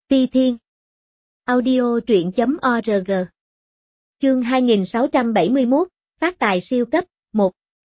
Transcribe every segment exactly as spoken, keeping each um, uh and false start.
Ti Thiên. Audio truyện chấm org. Chương hai nghìn sáu trăm bảy mươi mốt, phát tài siêu cấp, một.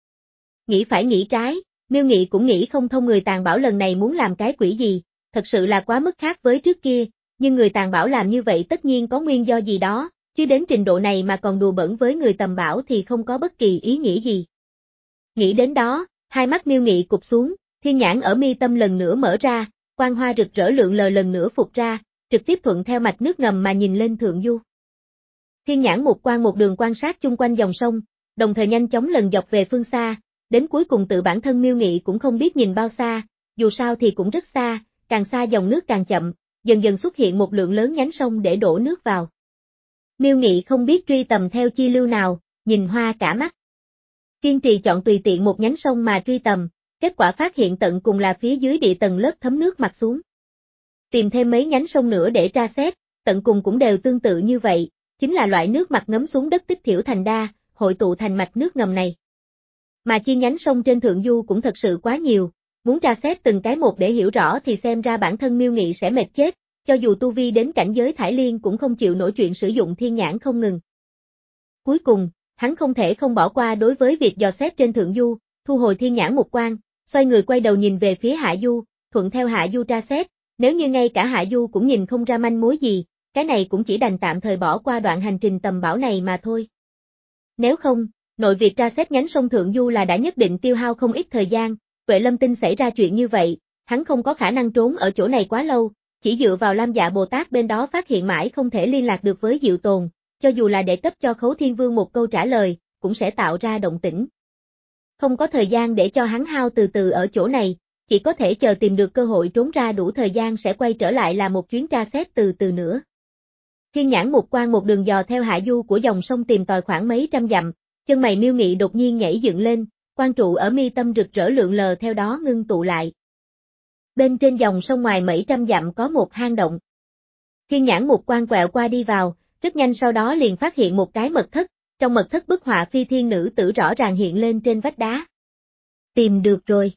Nghĩ phải nghĩ trái, Miêu Nghị cũng nghĩ không thông người tàn bảo lần này muốn làm cái quỷ gì, thật sự là quá mức khác với trước kia, nhưng người tàn bảo làm như vậy tất nhiên có nguyên do gì đó, chứ đến trình độ này mà còn đùa bỡn với người tầm bảo thì không có bất kỳ ý nghĩa gì. Nghĩ đến đó, hai mắt Miêu Nghị cụp xuống, thiên nhãn ở mi tâm lần nữa mở ra, quang hoa rực rỡ lượn lờ lần nữa phục ra, trực tiếp thuận theo mạch nước ngầm mà nhìn lên thượng du. Thiên nhãn một quang một đường quan sát chung quanh dòng sông, đồng thời nhanh chóng lần dọc về phương xa, đến cuối cùng tự bản thân Miêu Nghị cũng không biết nhìn bao xa, dù sao thì cũng rất xa, càng xa dòng nước càng chậm, dần dần xuất hiện một lượng lớn nhánh sông để đổ nước vào. Miêu Nghị không biết truy tầm theo chi lưu nào, nhìn hoa cả mắt. Kiên trì chọn tùy tiện một nhánh sông mà truy tầm, kết quả phát hiện tận cùng là phía dưới địa tầng lớp thấm nước mặt xuống. Tìm thêm mấy nhánh sông nữa để tra xét, tận cùng cũng đều tương tự như vậy, chính là loại nước mặt ngấm xuống đất tích thiểu thành đa, hội tụ thành mạch nước ngầm này. Mà chi nhánh sông trên thượng du cũng thật sự quá nhiều, muốn tra xét từng cái một để hiểu rõ thì xem ra bản thân Miêu Nghị sẽ mệt chết, cho dù tu vi đến cảnh giới thải liên cũng không chịu nổi chuyện sử dụng thiên nhãn không ngừng. Cuối cùng, hắn không thể không bỏ qua đối với việc dò xét trên thượng du, thu hồi thiên nhãn một quang, xoay người quay đầu nhìn về phía hạ du, thuận theo hạ du tra xét, nếu như ngay cả hạ du cũng nhìn không ra manh mối gì, cái này cũng chỉ đành tạm thời bỏ qua đoạn hành trình tầm bảo này mà thôi. Nếu không, nội việc tra xét nhánh sông thượng du là đã nhất định tiêu hao không ít thời gian, Tuệ Lâm Tinh xảy ra chuyện như vậy, hắn không có khả năng trốn ở chỗ này quá lâu, chỉ dựa vào Lam Dạ Bồ Tát bên đó phát hiện mãi không thể liên lạc được với Diệu Tồn, cho dù là để cấp cho Khấu Thiên Vương một câu trả lời, cũng sẽ tạo ra động tĩnh. Không có thời gian để cho hắn hao từ từ ở chỗ này, chỉ có thể chờ tìm được cơ hội trốn ra đủ thời gian sẽ quay trở lại là một chuyến tra xét từ từ nữa. Thiên nhãn một quang một đường dò theo hạ du của dòng sông tìm tòi khoảng mấy trăm dặm, chân mày Miêu Nghị đột nhiên nhảy dựng lên, quang trụ ở mi tâm rực rỡ lượn lờ theo đó ngưng tụ lại. Bên trên dòng sông ngoài mấy trăm dặm có một hang động. Thiên nhãn một quang quẹo qua đi vào, rất nhanh sau đó liền phát hiện một cái mật thất, trong mật thất bức họa phi thiên nữ tử rõ ràng hiện lên trên vách đá. Tìm được rồi.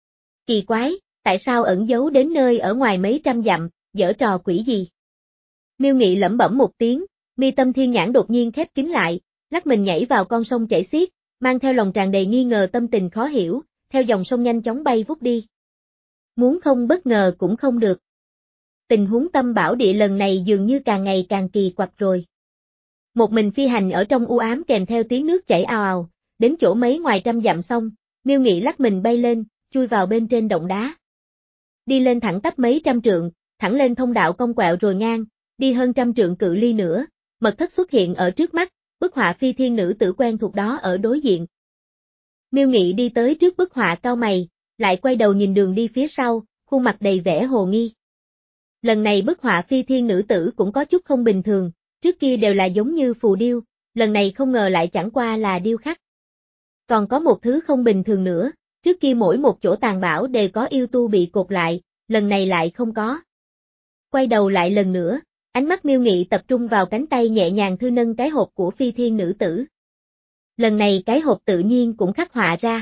Kỳ quái, tại sao ẩn giấu đến nơi ở ngoài mấy trăm dặm, giở trò quỷ gì? Miêu Nghị lẩm bẩm một tiếng, mi tâm thiên nhãn đột nhiên khép kín lại, lắc mình nhảy vào con sông chảy xiết, mang theo lòng tràn đầy nghi ngờ tâm tình khó hiểu, theo dòng sông nhanh chóng bay vút đi. Muốn không bất ngờ cũng không được. Tình huống tâm bảo địa lần này dường như càng ngày càng kỳ quặc rồi. Một mình phi hành ở trong u ám kèm theo tiếng nước chảy ào ào, đến chỗ mấy ngoài trăm dặm xong, Miêu Nghị lắc mình bay lên, chui vào bên trên động đá. Đi lên thẳng tắp mấy trăm trượng, thẳng lên thông đạo cong quẹo rồi ngang, đi hơn trăm trượng cự ly nữa, mật thất xuất hiện ở trước mắt, bức họa phi thiên nữ tử quen thuộc đó ở đối diện. Miêu Nghị đi tới trước bức họa cau mày, lại quay đầu nhìn đường đi phía sau, khuôn mặt đầy vẻ hồ nghi. Lần này bức họa phi thiên nữ tử cũng có chút không bình thường, trước kia đều là giống như phù điêu, lần này không ngờ lại chẳng qua là điêu khắc. Còn có một thứ không bình thường nữa, trước kia mỗi một chỗ tàn bảo đều có yêu tu bị cột lại, lần này lại không có. Quay đầu lại lần nữa, ánh mắt Miêu Nghị tập trung vào cánh tay nhẹ nhàng thư nâng cái hộp của phi thiên nữ tử. Lần này cái hộp tự nhiên cũng khắc họa ra.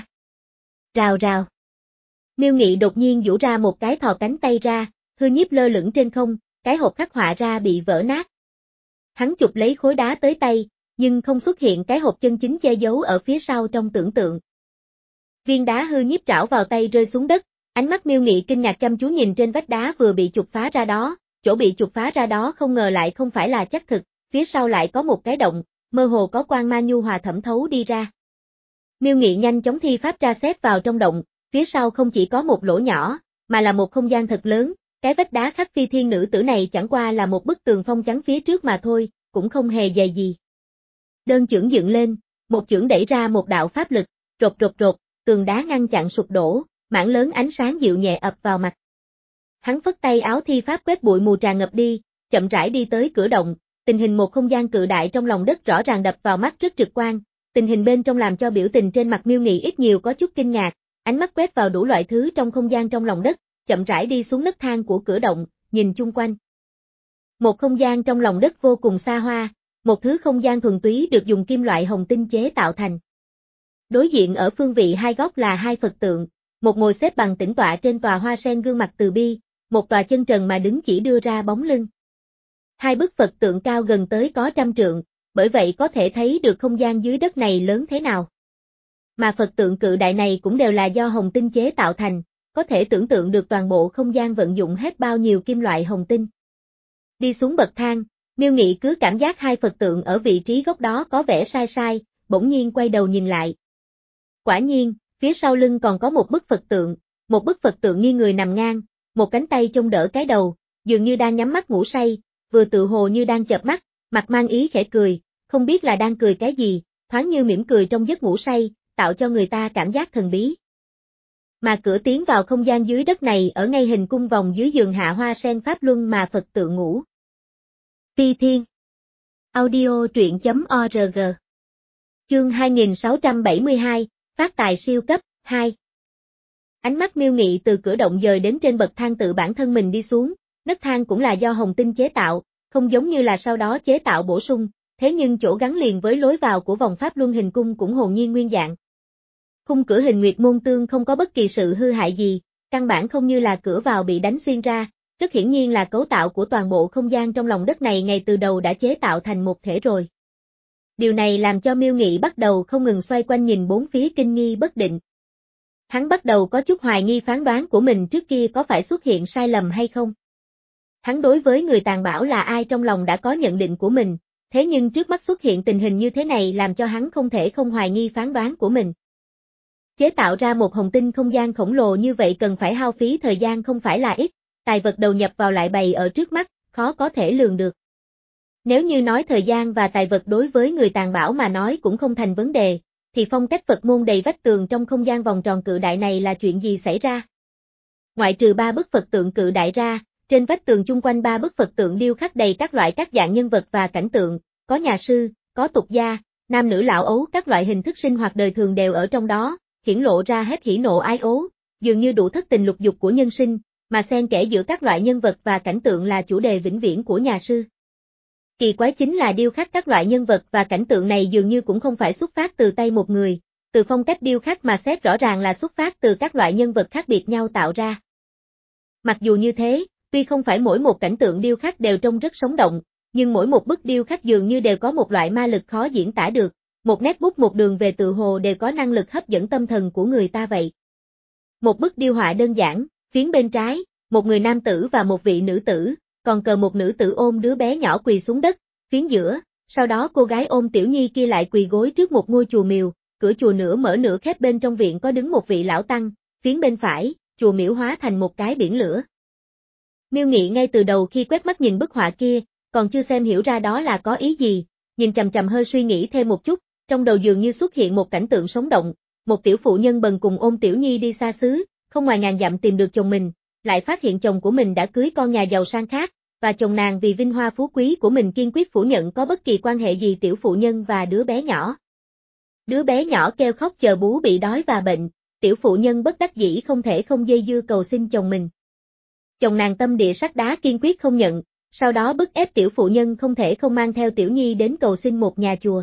Rào rào. Miêu Nghị đột nhiên giũ ra một cái thò cánh tay ra, hư nhiếp lơ lửng trên không, cái hộp khắc họa ra bị vỡ nát. Hắn chụp lấy khối đá tới tay, nhưng không xuất hiện cái hộp chân chính che giấu ở phía sau trong tưởng tượng. Viên đá hư nhiếp trảo vào tay rơi xuống đất, ánh mắt Miêu Nghị kinh ngạc chăm chú nhìn trên vách đá vừa bị chụp phá ra đó, chỗ bị chụp phá ra đó không ngờ lại không phải là chắc thực, phía sau lại có một cái động, mơ hồ có quang ma nhu hòa thẩm thấu đi ra. Miêu Nghị nhanh chóng thi pháp tra xét vào trong động, phía sau không chỉ có một lỗ nhỏ, mà là một không gian thật lớn, cái vách đá khắc phi thiên nữ tử này chẳng qua là một bức tường phong trắng phía trước mà thôi, cũng không hề dày gì. Đơn chưởng dựng lên, một chưởng đẩy ra một đạo pháp lực, rột rột rột, tường đá ngăn chặn sụp đổ, mảng lớn ánh sáng dịu nhẹ ập vào mặt. Hắn phất tay áo thi pháp quét bụi mù tràn ngập đi, chậm rãi đi tới cửa động, tình hình một không gian cự đại trong lòng đất rõ ràng đập vào mắt rất trực quan, tình hình bên trong làm cho biểu tình trên mặt Miêu Nghị ít nhiều có chút kinh ngạc, ánh mắt quét vào đủ loại thứ trong không gian trong lòng đất, chậm rãi đi xuống nấc thang của cửa động, nhìn chung quanh. Một không gian trong lòng đất vô cùng xa hoa, một thứ không gian thuần túy được dùng kim loại hồng tinh chế tạo thành. Đối diện ở phương vị hai góc là hai Phật tượng, một ngồi xếp bằng tĩnh tọa trên tòa hoa sen gương mặt từ bi, một tòa chân trần mà đứng chỉ đưa ra bóng lưng. Hai bức Phật tượng cao gần tới có trăm trượng, bởi vậy có thể thấy được không gian dưới đất này lớn thế nào. Mà Phật tượng cự đại này cũng đều là do hồng tinh chế tạo thành, có thể tưởng tượng được toàn bộ không gian vận dụng hết bao nhiêu kim loại hồng tinh. Đi xuống bậc thang, Miêu Nghị cứ cảm giác hai Phật tượng ở vị trí góc đó có vẻ sai sai, bỗng nhiên quay đầu nhìn lại. Quả nhiên, phía sau lưng còn có một bức Phật tượng, một bức Phật tượng nghiêng người nằm ngang, một cánh tay chống đỡ cái đầu, dường như đang nhắm mắt ngủ say, vừa tự hồ như đang chợp mắt, mặt mang ý khẽ cười, không biết là đang cười cái gì, thoáng như mỉm cười trong giấc ngủ say, tạo cho người ta cảm giác thần bí. Mà cửa tiến vào không gian dưới đất này ở ngay hình cung vòng dưới giường hạ hoa sen pháp luân mà Phật tượng ngủ. Phi Thiên. Audio truyện chấm org. Chương hai nghìn sáu trăm bảy mươi hai, phát tài siêu cấp, hai. Ánh mắt Miêu Nghị từ cửa động dời đến trên bậc thang tự bản thân mình đi xuống, nấc thang cũng là do hồng tinh chế tạo, không giống như là sau đó chế tạo bổ sung, thế nhưng chỗ gắn liền với lối vào của vòng pháp luân hình cung cũng hồn nhiên nguyên dạng. Khung cửa hình nguyệt môn tương không có bất kỳ sự hư hại gì, căn bản không như là cửa vào bị đánh xuyên ra, rất hiển nhiên là cấu tạo của toàn bộ không gian trong lòng đất này ngay từ đầu đã chế tạo thành một thể rồi. Điều này làm cho Miêu Nghị bắt đầu không ngừng xoay quanh nhìn bốn phía kinh nghi bất định. Hắn bắt đầu có chút hoài nghi phán đoán của mình trước kia có phải xuất hiện sai lầm hay không. Hắn đối với người tàn bạo là ai trong lòng đã có nhận định của mình, thế nhưng trước mắt xuất hiện tình hình như thế này làm cho hắn không thể không hoài nghi phán đoán của mình. Chế tạo ra một hồng tinh không gian khổng lồ như vậy cần phải hao phí thời gian không phải là ít, tài vật đầu nhập vào lại bày ở trước mắt, khó có thể lường được. Nếu như nói thời gian và tài vật đối với người tàn bạo mà nói cũng không thành vấn đề, thì phong cách Phật môn đầy vách tường trong không gian vòng tròn cự đại này là chuyện gì xảy ra? Ngoại trừ ba bức Phật tượng cự đại ra, trên vách tường chung quanh ba bức Phật tượng điêu khắc đầy các loại các dạng nhân vật và cảnh tượng, có nhà sư, có tục gia, nam nữ lão ấu các loại hình thức sinh hoạt đời thường đều ở trong đó, hiển lộ ra hết hỉ nộ ái ố, dường như đủ thất tình lục dục của nhân sinh, mà xen kẽ giữa các loại nhân vật và cảnh tượng là chủ đề vĩnh viễn của nhà sư. Kỳ quái chính là điêu khắc các loại nhân vật và cảnh tượng này dường như cũng không phải xuất phát từ tay một người, từ phong cách điêu khắc mà xét rõ ràng là xuất phát từ các loại nhân vật khác biệt nhau tạo ra. Mặc dù như thế, tuy không phải mỗi một cảnh tượng điêu khắc đều trông rất sống động, nhưng mỗi một bức điêu khắc dường như đều có một loại ma lực khó diễn tả được, một nét bút một đường về tự hồ đều có năng lực hấp dẫn tâm thần của người ta vậy. Một bức điêu họa đơn giản, phiến bên trái, một người nam tử và một vị nữ tử, còn cờ một nữ tử ôm đứa bé nhỏ quỳ xuống đất, phiến giữa, sau đó cô gái ôm tiểu nhi kia lại quỳ gối trước một ngôi chùa miều, cửa chùa nửa mở nửa khép bên trong viện có đứng một vị lão tăng, phiến bên phải, chùa miễu hóa thành một cái biển lửa. Miêu Nghị ngay từ đầu khi quét mắt nhìn bức họa kia, còn chưa xem hiểu ra đó là có ý gì, nhìn chằm chằm hơi suy nghĩ thêm một chút, trong đầu dường như xuất hiện một cảnh tượng sống động, một tiểu phụ nhân bần cùng ôm tiểu nhi đi xa xứ, không ngoài ngàn dặm tìm được chồng mình, lại phát hiện chồng của mình đã cưới con nhà giàu sang khác, và chồng nàng vì vinh hoa phú quý của mình kiên quyết phủ nhận có bất kỳ quan hệ gì tiểu phụ nhân và đứa bé nhỏ. Đứa bé nhỏ kêu khóc chờ bú bị đói và bệnh, tiểu phụ nhân bất đắc dĩ không thể không dây dưa cầu xin chồng mình. Chồng nàng tâm địa sắt đá kiên quyết không nhận, sau đó bức ép tiểu phụ nhân không thể không mang theo tiểu nhi đến cầu xin một nhà chùa.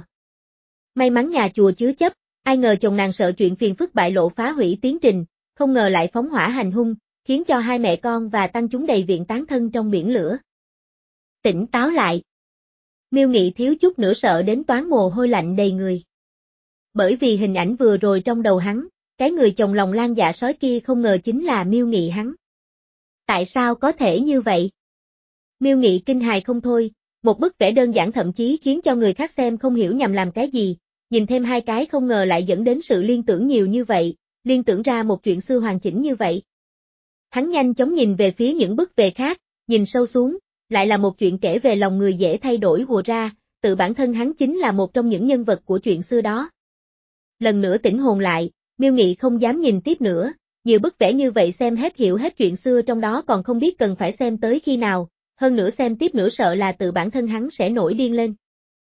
May mắn nhà chùa chứa chấp, ai ngờ chồng nàng sợ chuyện phiền phức bại lộ phá hủy tiến trình, không ngờ lại phóng hỏa hành hung, khiến cho hai mẹ con và tăng chúng đầy viện tán thân trong biển lửa. Tỉnh táo lại. Miêu Nghị thiếu chút nữa sợ đến toán mồ hôi lạnh đầy người. Bởi vì hình ảnh vừa rồi trong đầu hắn, cái người chồng lòng lan dạ sói kia không ngờ chính là Miêu Nghị hắn. Tại sao có thể như vậy? Miêu Nghị kinh hài không thôi, một bức vẽ đơn giản thậm chí khiến cho người khác xem không hiểu nhằm làm cái gì, nhìn thêm hai cái không ngờ lại dẫn đến sự liên tưởng nhiều như vậy, liên tưởng ra một chuyện xưa hoàn chỉnh như vậy. Hắn nhanh chóng nhìn về phía những bức về khác, nhìn sâu xuống, lại là một chuyện kể về lòng người dễ thay đổi hùa ra, tự bản thân hắn chính là một trong những nhân vật của chuyện xưa đó. Lần nữa tỉnh hồn lại, Miêu Nghị không dám nhìn tiếp nữa, nhiều bức vẽ như vậy xem hết hiểu hết chuyện xưa trong đó còn không biết cần phải xem tới khi nào, hơn nữa xem tiếp nữa sợ là tự bản thân hắn sẽ nổi điên lên.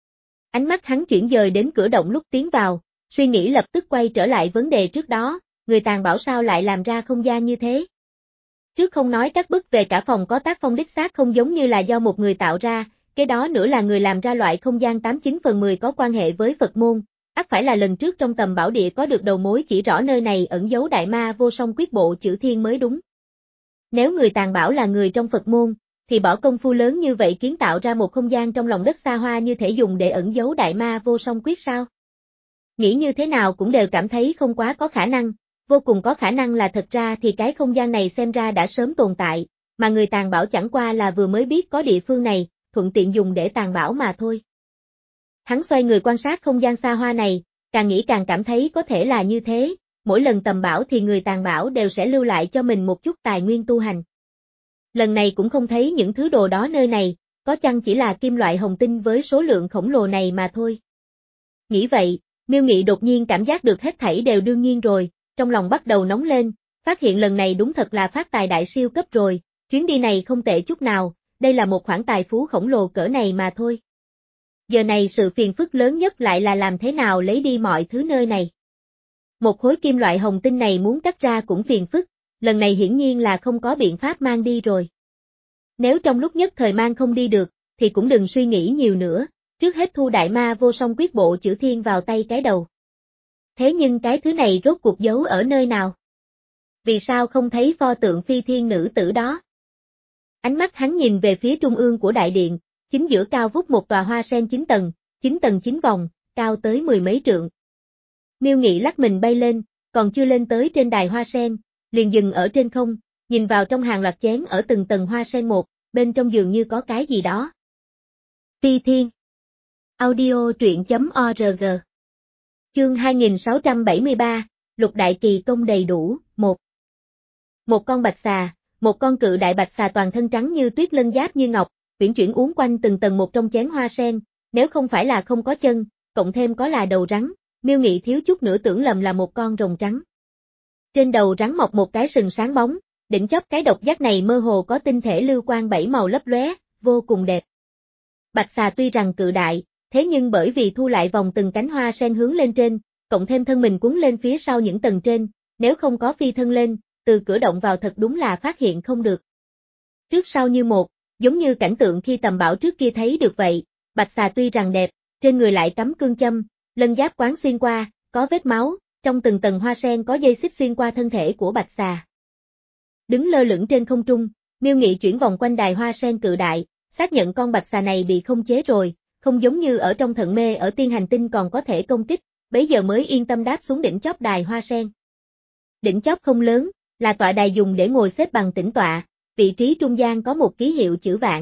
Ánh mắt hắn chuyển dời đến cửa động lúc tiến vào, suy nghĩ lập tức quay trở lại vấn đề trước đó, người tàn bạo sao lại làm ra không gian như thế. Trước không nói các bức về cả phòng có tác phong đích xác không giống như là do một người tạo ra, cái đó nữa là người làm ra loại không gian tám chín phần mười có quan hệ với Phật môn, ắt phải là lần trước trong tầm bảo địa có được đầu mối chỉ rõ nơi này ẩn giấu đại ma vô song quyết bộ chữ thiên mới đúng. Nếu người tàn bảo là người trong Phật môn, thì bỏ công phu lớn như vậy kiến tạo ra một không gian trong lòng đất xa hoa như thể dùng để ẩn giấu đại ma vô song quyết sao? Nghĩ như thế nào cũng đều cảm thấy không quá có khả năng, vô cùng có khả năng là thật ra thì cái không gian này xem ra đã sớm tồn tại, mà người tàn bảo chẳng qua là vừa mới biết có địa phương này, thuận tiện dùng để tàn bảo mà thôi. Hắn xoay người quan sát không gian xa hoa này, càng nghĩ càng cảm thấy có thể là như thế, mỗi lần tầm bảo thì người tàn bảo đều sẽ lưu lại cho mình một chút tài nguyên tu hành. Lần này cũng không thấy những thứ đồ đó nơi này, có chăng chỉ là kim loại hồng tinh với số lượng khổng lồ này mà thôi. Nghĩ vậy, Miêu Nghị đột nhiên cảm giác được hết thảy đều đương nhiên rồi, trong lòng bắt đầu nóng lên, phát hiện lần này đúng thật là phát tài đại siêu cấp rồi, chuyến đi này không tệ chút nào, đây là một khoản tài phú khổng lồ cỡ này mà thôi. Giờ này sự phiền phức lớn nhất lại là làm thế nào lấy đi mọi thứ nơi này. Một khối kim loại hồng tinh này muốn cắt ra cũng phiền phức, lần này hiển nhiên là không có biện pháp mang đi rồi. Nếu trong lúc nhất thời mang không đi được, thì cũng đừng suy nghĩ nhiều nữa, trước hết thu đại ma vô song quyết bộ chữ thiên vào tay cái đầu. Thế nhưng cái thứ này rốt cuộc giấu ở nơi nào? Vì sao không thấy pho tượng phi thiên nữ tử đó? Ánh mắt hắn nhìn về phía trung ương của đại điện, chính giữa cao vút một tòa hoa sen chín tầng, chín tầng chín vòng, cao tới mười mấy trượng. Miêu Nghị lắc mình bay lên, còn chưa lên tới trên đài hoa sen, liền dừng ở trên không, nhìn vào trong hàng loạt chén ở từng tầng hoa sen một, bên trong dường như có cái gì đó. Phi Thiên Audio truyện chấm org Chương hai nghìn sáu trăm bảy mươi ba, Lục Đại Kỳ Công đầy đủ, một Một con bạch xà, một con cự đại bạch xà toàn thân trắng như tuyết lân giáp như ngọc, uyển chuyển uốn quanh từng tầng một trong chén hoa sen, nếu không phải là không có chân, cộng thêm có là đầu rắn, Miêu Nghị thiếu chút nữa tưởng lầm là một con rồng trắng. Trên đầu rắn mọc một cái sừng sáng bóng, đỉnh chóp cái độc giác này mơ hồ có tinh thể lưu quang bảy màu lấp lóe, vô cùng đẹp. Bạch xà tuy rằng cự đại, thế nhưng bởi vì thu lại vòng từng cánh hoa sen hướng lên trên, cộng thêm thân mình cuốn lên phía sau những tầng trên, nếu không có phi thân lên, từ cửa động vào thật đúng là phát hiện không được. Trước sau như một, giống như cảnh tượng khi tầm bảo trước kia thấy được vậy, bạch xà tuy rằng đẹp, trên người lại cắm cương châm, lân giáp quán xuyên qua, có vết máu, trong từng tầng hoa sen có dây xích xuyên qua thân thể của bạch xà. Đứng lơ lửng trên không trung, Miêu Nghị chuyển vòng quanh đài hoa sen cự đại, xác nhận con bạch xà này bị không chế rồi, không giống như ở trong thận mê ở tiên hành tinh còn có thể công kích, bấy giờ mới yên tâm đáp xuống đỉnh chóp đài hoa sen. Đỉnh chóp không lớn, là tọa đài dùng để ngồi xếp bằng tĩnh tọa, vị trí trung gian có một ký hiệu chữ vạn.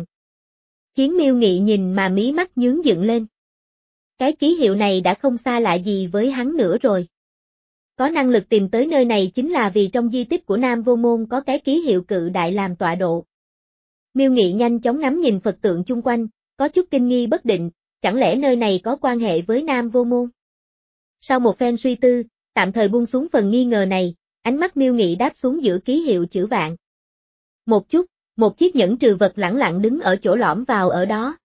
Khiến Miêu Nghị nhìn mà mí mắt nhướng dựng lên. Cái ký hiệu này đã không xa lạ gì với hắn nữa rồi. Có năng lực tìm tới nơi này chính là vì trong di tích của Nam Vô Môn có cái ký hiệu cự đại làm tọa độ. Miêu Nghị nhanh chóng ngắm nhìn Phật tượng chung quanh, có chút kinh nghi bất định, chẳng lẽ nơi này có quan hệ với Nam Vô Môn? Sau một phen suy tư, tạm thời buông xuống phần nghi ngờ này, ánh mắt Miêu Nghị đáp xuống giữa ký hiệu chữ vạn. Một chút, một chiếc nhẫn trừ vật lẳng lặng đứng ở chỗ lõm vào ở đó.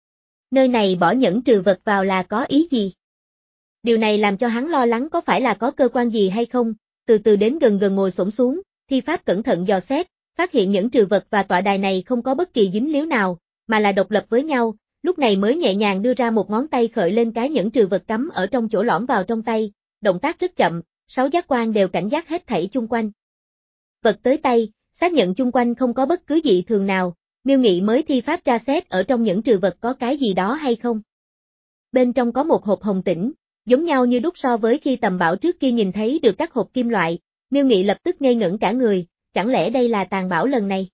Nơi này bỏ nhẫn trừ vật vào là có ý gì? Điều này làm cho hắn lo lắng có phải là có cơ quan gì hay không, từ từ đến gần gần ngồi xổm xuống, thi pháp cẩn thận dò xét, phát hiện nhẫn trừ vật và tọa đài này không có bất kỳ dính líu nào, mà là độc lập với nhau, lúc này mới nhẹ nhàng đưa ra một ngón tay khởi lên cái nhẫn trừ vật cắm ở trong chỗ lõm vào trong tay, động tác rất chậm, sáu giác quan đều cảnh giác hết thảy chung quanh. Vật tới tay, xác nhận chung quanh không có bất cứ dị thường nào, Miêu Nghị mới thi pháp tra xét ở trong nhẫn trừ vật có cái gì đó hay không. Bên trong có một hộp hồng tĩnh, giống nhau như đúc so với khi tầm bảo trước kia nhìn thấy được các hộp kim loại, Miêu Nghị lập tức ngây ngẩn cả người, chẳng lẽ đây là tàn bảo lần này?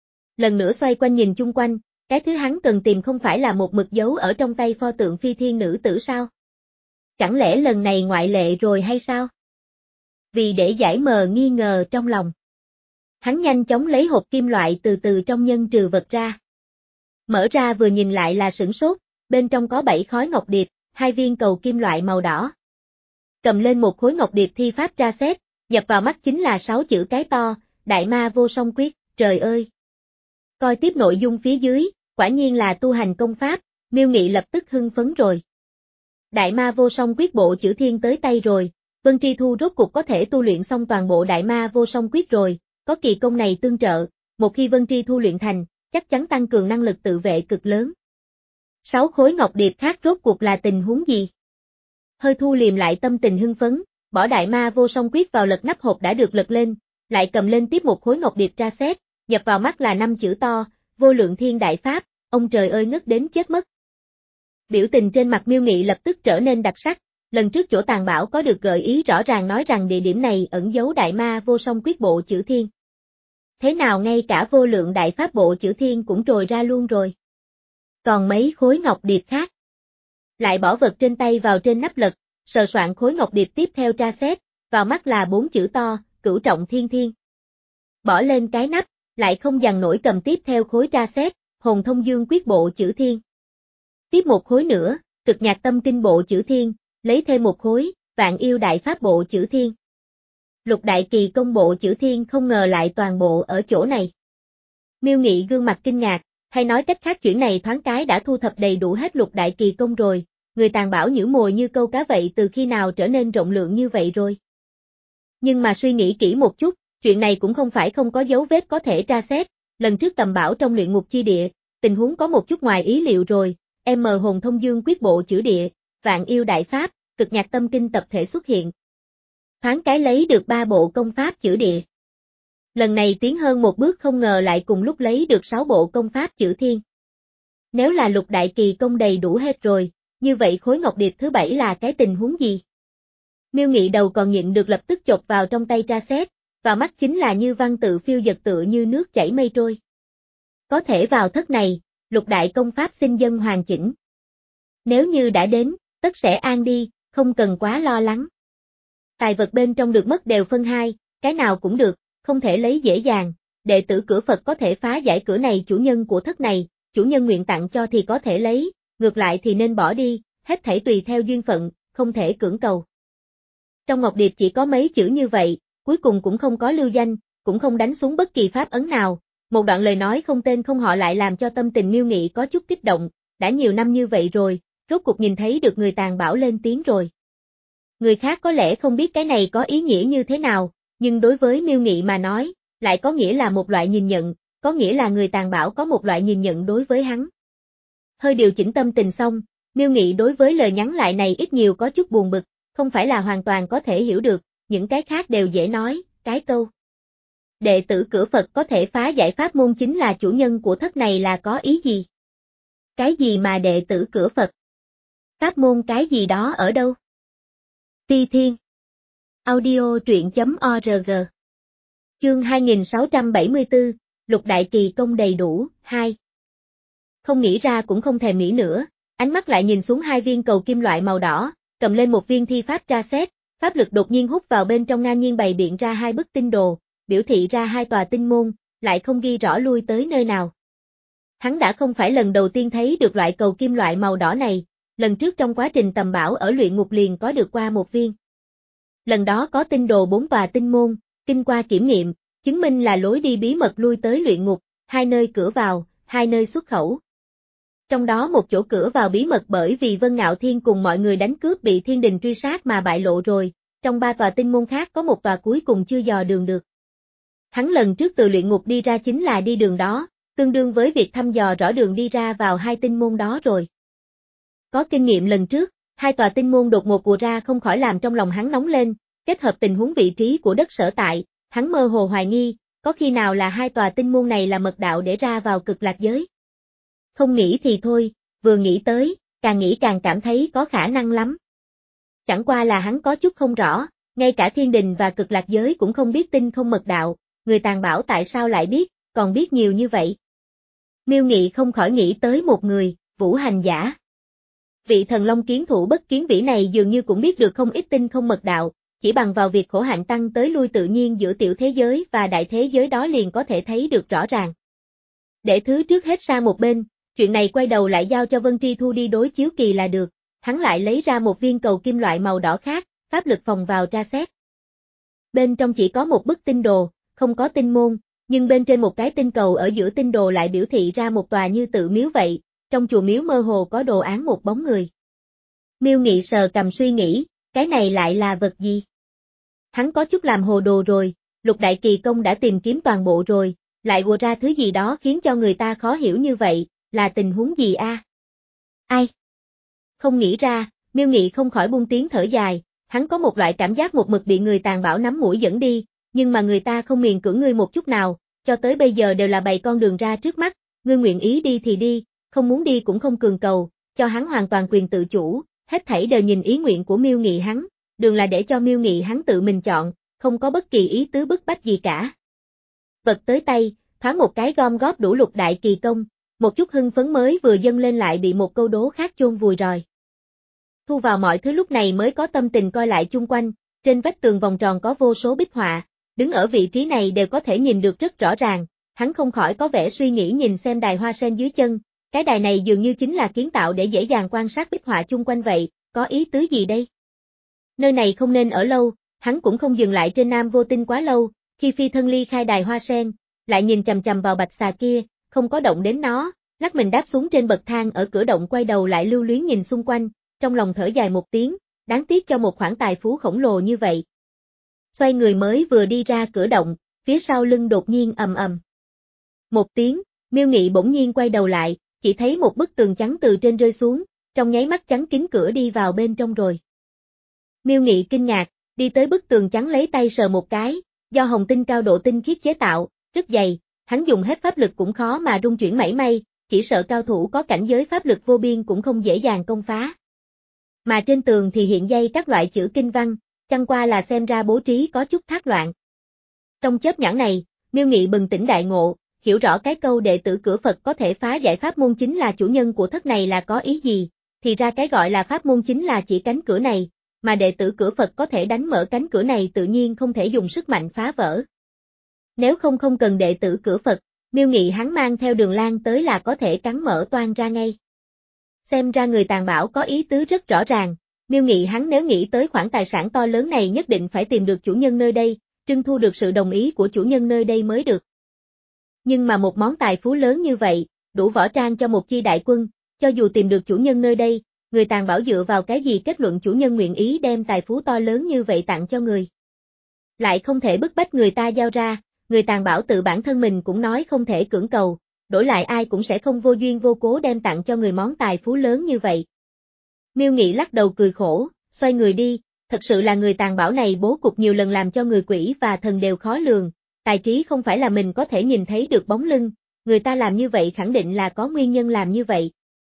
Lần nữa xoay quanh nhìn chung quanh, cái thứ hắn cần tìm không phải là một mực dấu ở trong tay pho tượng phi thiên nữ tử sao? Chẳng lẽ lần này ngoại lệ rồi hay sao? Vì để giải mờ nghi ngờ trong lòng, hắn nhanh chóng lấy hộp kim loại từ từ trong nhân trừ vật ra. Mở ra vừa nhìn lại là sửng sốt, bên trong có bảy khối ngọc điệp, hai viên cầu kim loại màu đỏ. Cầm lên một khối ngọc điệp thi pháp tra xét, nhập vào mắt chính là sáu chữ cái to, Đại Ma Vô Song Quyết, trời ơi! Coi tiếp nội dung phía dưới, quả nhiên là tu hành công pháp, Miêu Nghị lập tức hưng phấn rồi. Đại Ma Vô Song Quyết bộ chữ thiên tới tay rồi, Vân Tri Thu rốt cuộc có thể tu luyện xong toàn bộ Đại Ma Vô Song Quyết rồi, có kỳ công này tương trợ, một khi Vân Tri Thu luyện thành, chắc chắn tăng cường năng lực tự vệ cực lớn. Sáu khối ngọc điệp khác rốt cuộc là tình huống gì? Hơi thu liềm lại tâm tình hưng phấn, bỏ Đại Ma Vô Song Quyết vào lật nắp hộp đã được lật lên, lại cầm lên tiếp một khối ngọc điệp tra xét, nhập vào mắt là năm chữ to, Vô Lượng Thiên Đại Pháp, ông trời ơi ngất đến chết mất. Biểu tình trên mặt Miêu Nghị lập tức trở nên đặc sắc, lần trước chỗ tàn bạo có được gợi ý rõ ràng nói rằng địa điểm này ẩn giấu đại ma vô song quyết bộ chữ thiên. Thế nào ngay cả Vô Lượng Đại Pháp bộ chữ thiên cũng trồi ra luôn rồi. Còn mấy khối ngọc điệp khác. Lại bỏ vật trên tay vào trên nắp lật, sờ soạn khối ngọc điệp tiếp theo tra xét, vào mắt là bốn chữ to, Cửu Trọng Thiên Thiên. Bỏ lên cái nắp, lại không dằn nổi cầm tiếp theo khối tra xét, Hồn Thông Dương quyết bộ chữ thiên. Tiếp một khối nữa, Cực Nhạc Tâm Kinh bộ chữ thiên, lấy thêm một khối, Vạn Yêu Đại Pháp bộ chữ thiên. Lục Đại Kỳ Công bộ chữ thiên không ngờ lại toàn bộ ở chỗ này. Miêu Nghị gương mặt kinh ngạc, hay nói cách khác chuyện này thoáng cái đã thu thập đầy đủ hết Lục Đại Kỳ Công rồi, người tàn bạo nhử mồi như câu cá vậy từ khi nào trở nên rộng lượng như vậy rồi. Nhưng mà suy nghĩ kỹ một chút, chuyện này cũng không phải không có dấu vết có thể tra xét, lần trước tầm bảo trong luyện ngục chi địa, tình huống có một chút ngoài ý liệu rồi, M Hồn Thông Dương quyết bộ chữ địa, Vạn Yêu Đại Pháp, Cực Nhạc Tâm Kinh tập thể xuất hiện. Thoáng cái lấy được ba bộ công pháp chữ địa. Lần này tiến hơn một bước không ngờ lại cùng lúc lấy được sáu bộ công pháp chữ thiên. Nếu là Lục Đại Kỳ Công đầy đủ hết rồi, như vậy khối ngọc điệp thứ bảy là cái tình huống gì? Miêu Nghị đầu còn nhịn được lập tức chộp vào trong tay tra xét, vào mắt chính là như văn tự phiêu dật tựa như nước chảy mây trôi. Có thể vào thất này, Lục Đại công pháp xin dân hoàn chỉnh. Nếu như đã đến, tất sẽ an đi, không cần quá lo lắng. Tài vật bên trong được mất đều phân hai, cái nào cũng được, không thể lấy dễ dàng, đệ tử cửa Phật có thể phá giải cửa này chủ nhân của thất này, chủ nhân nguyện tặng cho thì có thể lấy, ngược lại thì nên bỏ đi, hết thảy tùy theo duyên phận, không thể cưỡng cầu. Trong ngọc điệp chỉ có mấy chữ như vậy, cuối cùng cũng không có lưu danh, cũng không đánh xuống bất kỳ pháp ấn nào, một đoạn lời nói không tên không họ lại làm cho tâm tình Miêu Nghị có chút kích động, đã nhiều năm như vậy rồi, rốt cuộc nhìn thấy được người tàn bạo lên tiếng rồi. Người khác có lẽ không biết cái này có ý nghĩa như thế nào, nhưng đối với Miêu Nghị mà nói, lại có nghĩa là một loại nhìn nhận, có nghĩa là người tàn bạo có một loại nhìn nhận đối với hắn. Hơi điều chỉnh tâm tình xong, Miêu Nghị đối với lời nhắn lại này ít nhiều có chút buồn bực, không phải là hoàn toàn có thể hiểu được, những cái khác đều dễ nói, cái câu. Đệ tử cửa Phật có thể phá giải pháp môn chính là chủ nhân của thất này là có ý gì? Cái gì mà đệ tử cửa Phật? Pháp môn cái gì đó ở đâu? Ti Thiên. Audio truyện chấm org. Chương hai nghìn sáu trăm bảy mươi tư, Lục Đại Kỳ Công đầy đủ, hai. Không nghĩ ra cũng không thèm nghĩ nữa, ánh mắt lại nhìn xuống hai viên cầu kim loại màu đỏ, cầm lên một viên thi pháp tra xét, pháp lực đột nhiên hút vào bên trong ngang nhiên bày biện ra hai bức tinh đồ, biểu thị ra hai tòa tinh môn, lại không ghi rõ lui tới nơi nào. Hắn đã không phải lần đầu tiên thấy được loại cầu kim loại màu đỏ này, lần trước trong quá trình tầm bảo ở luyện ngục liền có được qua một viên. Lần đó có tinh đồ bốn tòa tinh môn, kinh qua kiểm nghiệm, chứng minh là lối đi bí mật lui tới luyện ngục, hai nơi cửa vào, hai nơi xuất khẩu. Trong đó một chỗ cửa vào bí mật bởi vì Vân Ngạo Thiên cùng mọi người đánh cướp bị thiên đình truy sát mà bại lộ rồi, trong ba tòa tinh môn khác có một tòa cuối cùng chưa dò đường được. Hắn lần trước từ luyện ngục đi ra chính là đi đường đó, tương đương với việc thăm dò rõ đường đi ra vào hai tinh môn đó rồi. Có kinh nghiệm lần trước, hai tòa tinh môn đột ngột ùa ra không khỏi làm trong lòng hắn nóng lên, kết hợp tình huống vị trí của đất sở tại, hắn mơ hồ hoài nghi, có khi nào là hai tòa tinh môn này là mật đạo để ra vào cực lạc giới. Không nghĩ thì thôi, vừa nghĩ tới, càng nghĩ càng cảm thấy có khả năng lắm. Chẳng qua là hắn có chút không rõ, ngay cả thiên đình và cực lạc giới cũng không biết tinh không mật đạo, người tàn bảo tại sao lại biết, còn biết nhiều như vậy. Miêu Nghị không khỏi nghĩ tới một người, Vũ Hành Giả. Vị thần long kiến thủ bất kiến vĩ này dường như cũng biết được không ít tinh không mật đạo, chỉ bằng vào việc khổ hạnh tăng tới lui tự nhiên giữa tiểu thế giới và đại thế giới đó liền có thể thấy được rõ ràng. Để thứ trước hết sang một bên, chuyện này quay đầu lại giao cho Vân Tri Thu đi đối chiếu kỳ là được, hắn lại lấy ra một viên cầu kim loại màu đỏ khác, pháp lực phòng vào tra xét. Bên trong chỉ có một bức tinh đồ, không có tinh môn, nhưng bên trên một cái tinh cầu ở giữa tinh đồ lại biểu thị ra một tòa như tự miếu vậy, trong chùa miếu mơ hồ có đồ án một bóng người. Miêu Nghị sờ cầm suy nghĩ, cái này lại là vật gì? Hắn có chút làm hồ đồ rồi, Lục Đại Kỳ Công đã tìm kiếm toàn bộ rồi, lại ùa ra thứ gì đó khiến cho người ta khó hiểu như vậy, là tình huống gì a? À? Ai? Không nghĩ ra, Miêu Nghị không khỏi buông tiếng thở dài, hắn có một loại cảm giác một mực bị người tàn bạo nắm mũi dẫn đi, nhưng mà người ta không miền cưỡng ngươi một chút nào, cho tới bây giờ đều là bày con đường ra trước mắt, ngươi nguyện ý đi thì đi, không muốn đi cũng không cường cầu, cho hắn hoàn toàn quyền tự chủ, hết thảy đều nhìn ý nguyện của Miêu Nghị hắn, đường là để cho Miêu Nghị hắn tự mình chọn, không có bất kỳ ý tứ bức bách gì cả. Vật tới tay, thoáng một cái gom góp đủ lục đại kỳ công, một chút hưng phấn mới vừa dâng lên lại bị một câu đố khác chôn vùi rồi. Thu vào mọi thứ lúc này mới có tâm tình coi lại chung quanh, trên vách tường vòng tròn có vô số bích họa, đứng ở vị trí này đều có thể nhìn được rất rõ ràng, hắn không khỏi có vẻ suy nghĩ nhìn xem đài hoa sen dưới chân, cái đài này dường như chính là kiến tạo để dễ dàng quan sát bích họa chung quanh vậy, có ý tứ gì đây? Nơi này không nên ở lâu, hắn cũng không dừng lại trên Nam Vô Tinh quá lâu, khi phi thân ly khai đài hoa sen, lại nhìn chằm chằm vào bạch xà kia, không có động đến nó, lắc mình đáp xuống trên bậc thang ở cửa động quay đầu lại lưu luyến nhìn xung quanh, trong lòng thở dài một tiếng, đáng tiếc cho một khoản tài phú khổng lồ như vậy. Xoay người mới vừa đi ra cửa động, phía sau lưng đột nhiên ầm ầm. Một tiếng, Miêu Nghị bỗng nhiên quay đầu lại, chỉ thấy một bức tường trắng từ trên rơi xuống, trong nháy mắt chắn kín cửa đi vào bên trong rồi. Miêu Nghị kinh ngạc, đi tới bức tường trắng lấy tay sờ một cái, do hồng tinh cao độ tinh khiết chế tạo, rất dày, hắn dùng hết pháp lực cũng khó mà rung chuyển mảy may, chỉ sợ cao thủ có cảnh giới pháp lực vô biên cũng không dễ dàng công phá. Mà trên tường thì hiện dây các loại chữ kinh văn, chẳng qua là xem ra bố trí có chút thác loạn. Trong chớp nhoáng này, Miêu Nghị bừng tỉnh đại ngộ, hiểu rõ cái câu đệ tử cửa Phật có thể phá giải pháp môn chính là chủ nhân của thất này là có ý gì, thì ra cái gọi là pháp môn chính là chỉ cánh cửa này, mà đệ tử cửa Phật có thể đánh mở cánh cửa này tự nhiên không thể dùng sức mạnh phá vỡ. Nếu không không cần đệ tử cửa Phật, Miêu Nghị hắn mang theo Đường Lan tới là có thể cắn mở toang ra ngay. Xem ra người tàn bạo có ý tứ rất rõ ràng, Miêu Nghị hắn nếu nghĩ tới khoản tài sản to lớn này nhất định phải tìm được chủ nhân nơi đây, trưng thu được sự đồng ý của chủ nhân nơi đây mới được. Nhưng mà một món tài phú lớn như vậy, đủ võ trang cho một chi đại quân, cho dù tìm được chủ nhân nơi đây, người tàn bạo dựa vào cái gì kết luận chủ nhân nguyện ý đem tài phú to lớn như vậy tặng cho người. Lại không thể bức bách người ta giao ra, người tàn bạo tự bản thân mình cũng nói không thể cưỡng cầu, đổi lại ai cũng sẽ không vô duyên vô cố đem tặng cho người món tài phú lớn như vậy. Miêu Nghị lắc đầu cười khổ, xoay người đi, thật sự là người tàn bạo này bố cục nhiều lần làm cho người quỷ và thần đều khó lường, tài trí không phải là mình có thể nhìn thấy được bóng lưng, người ta làm như vậy khẳng định là có nguyên nhân làm như vậy.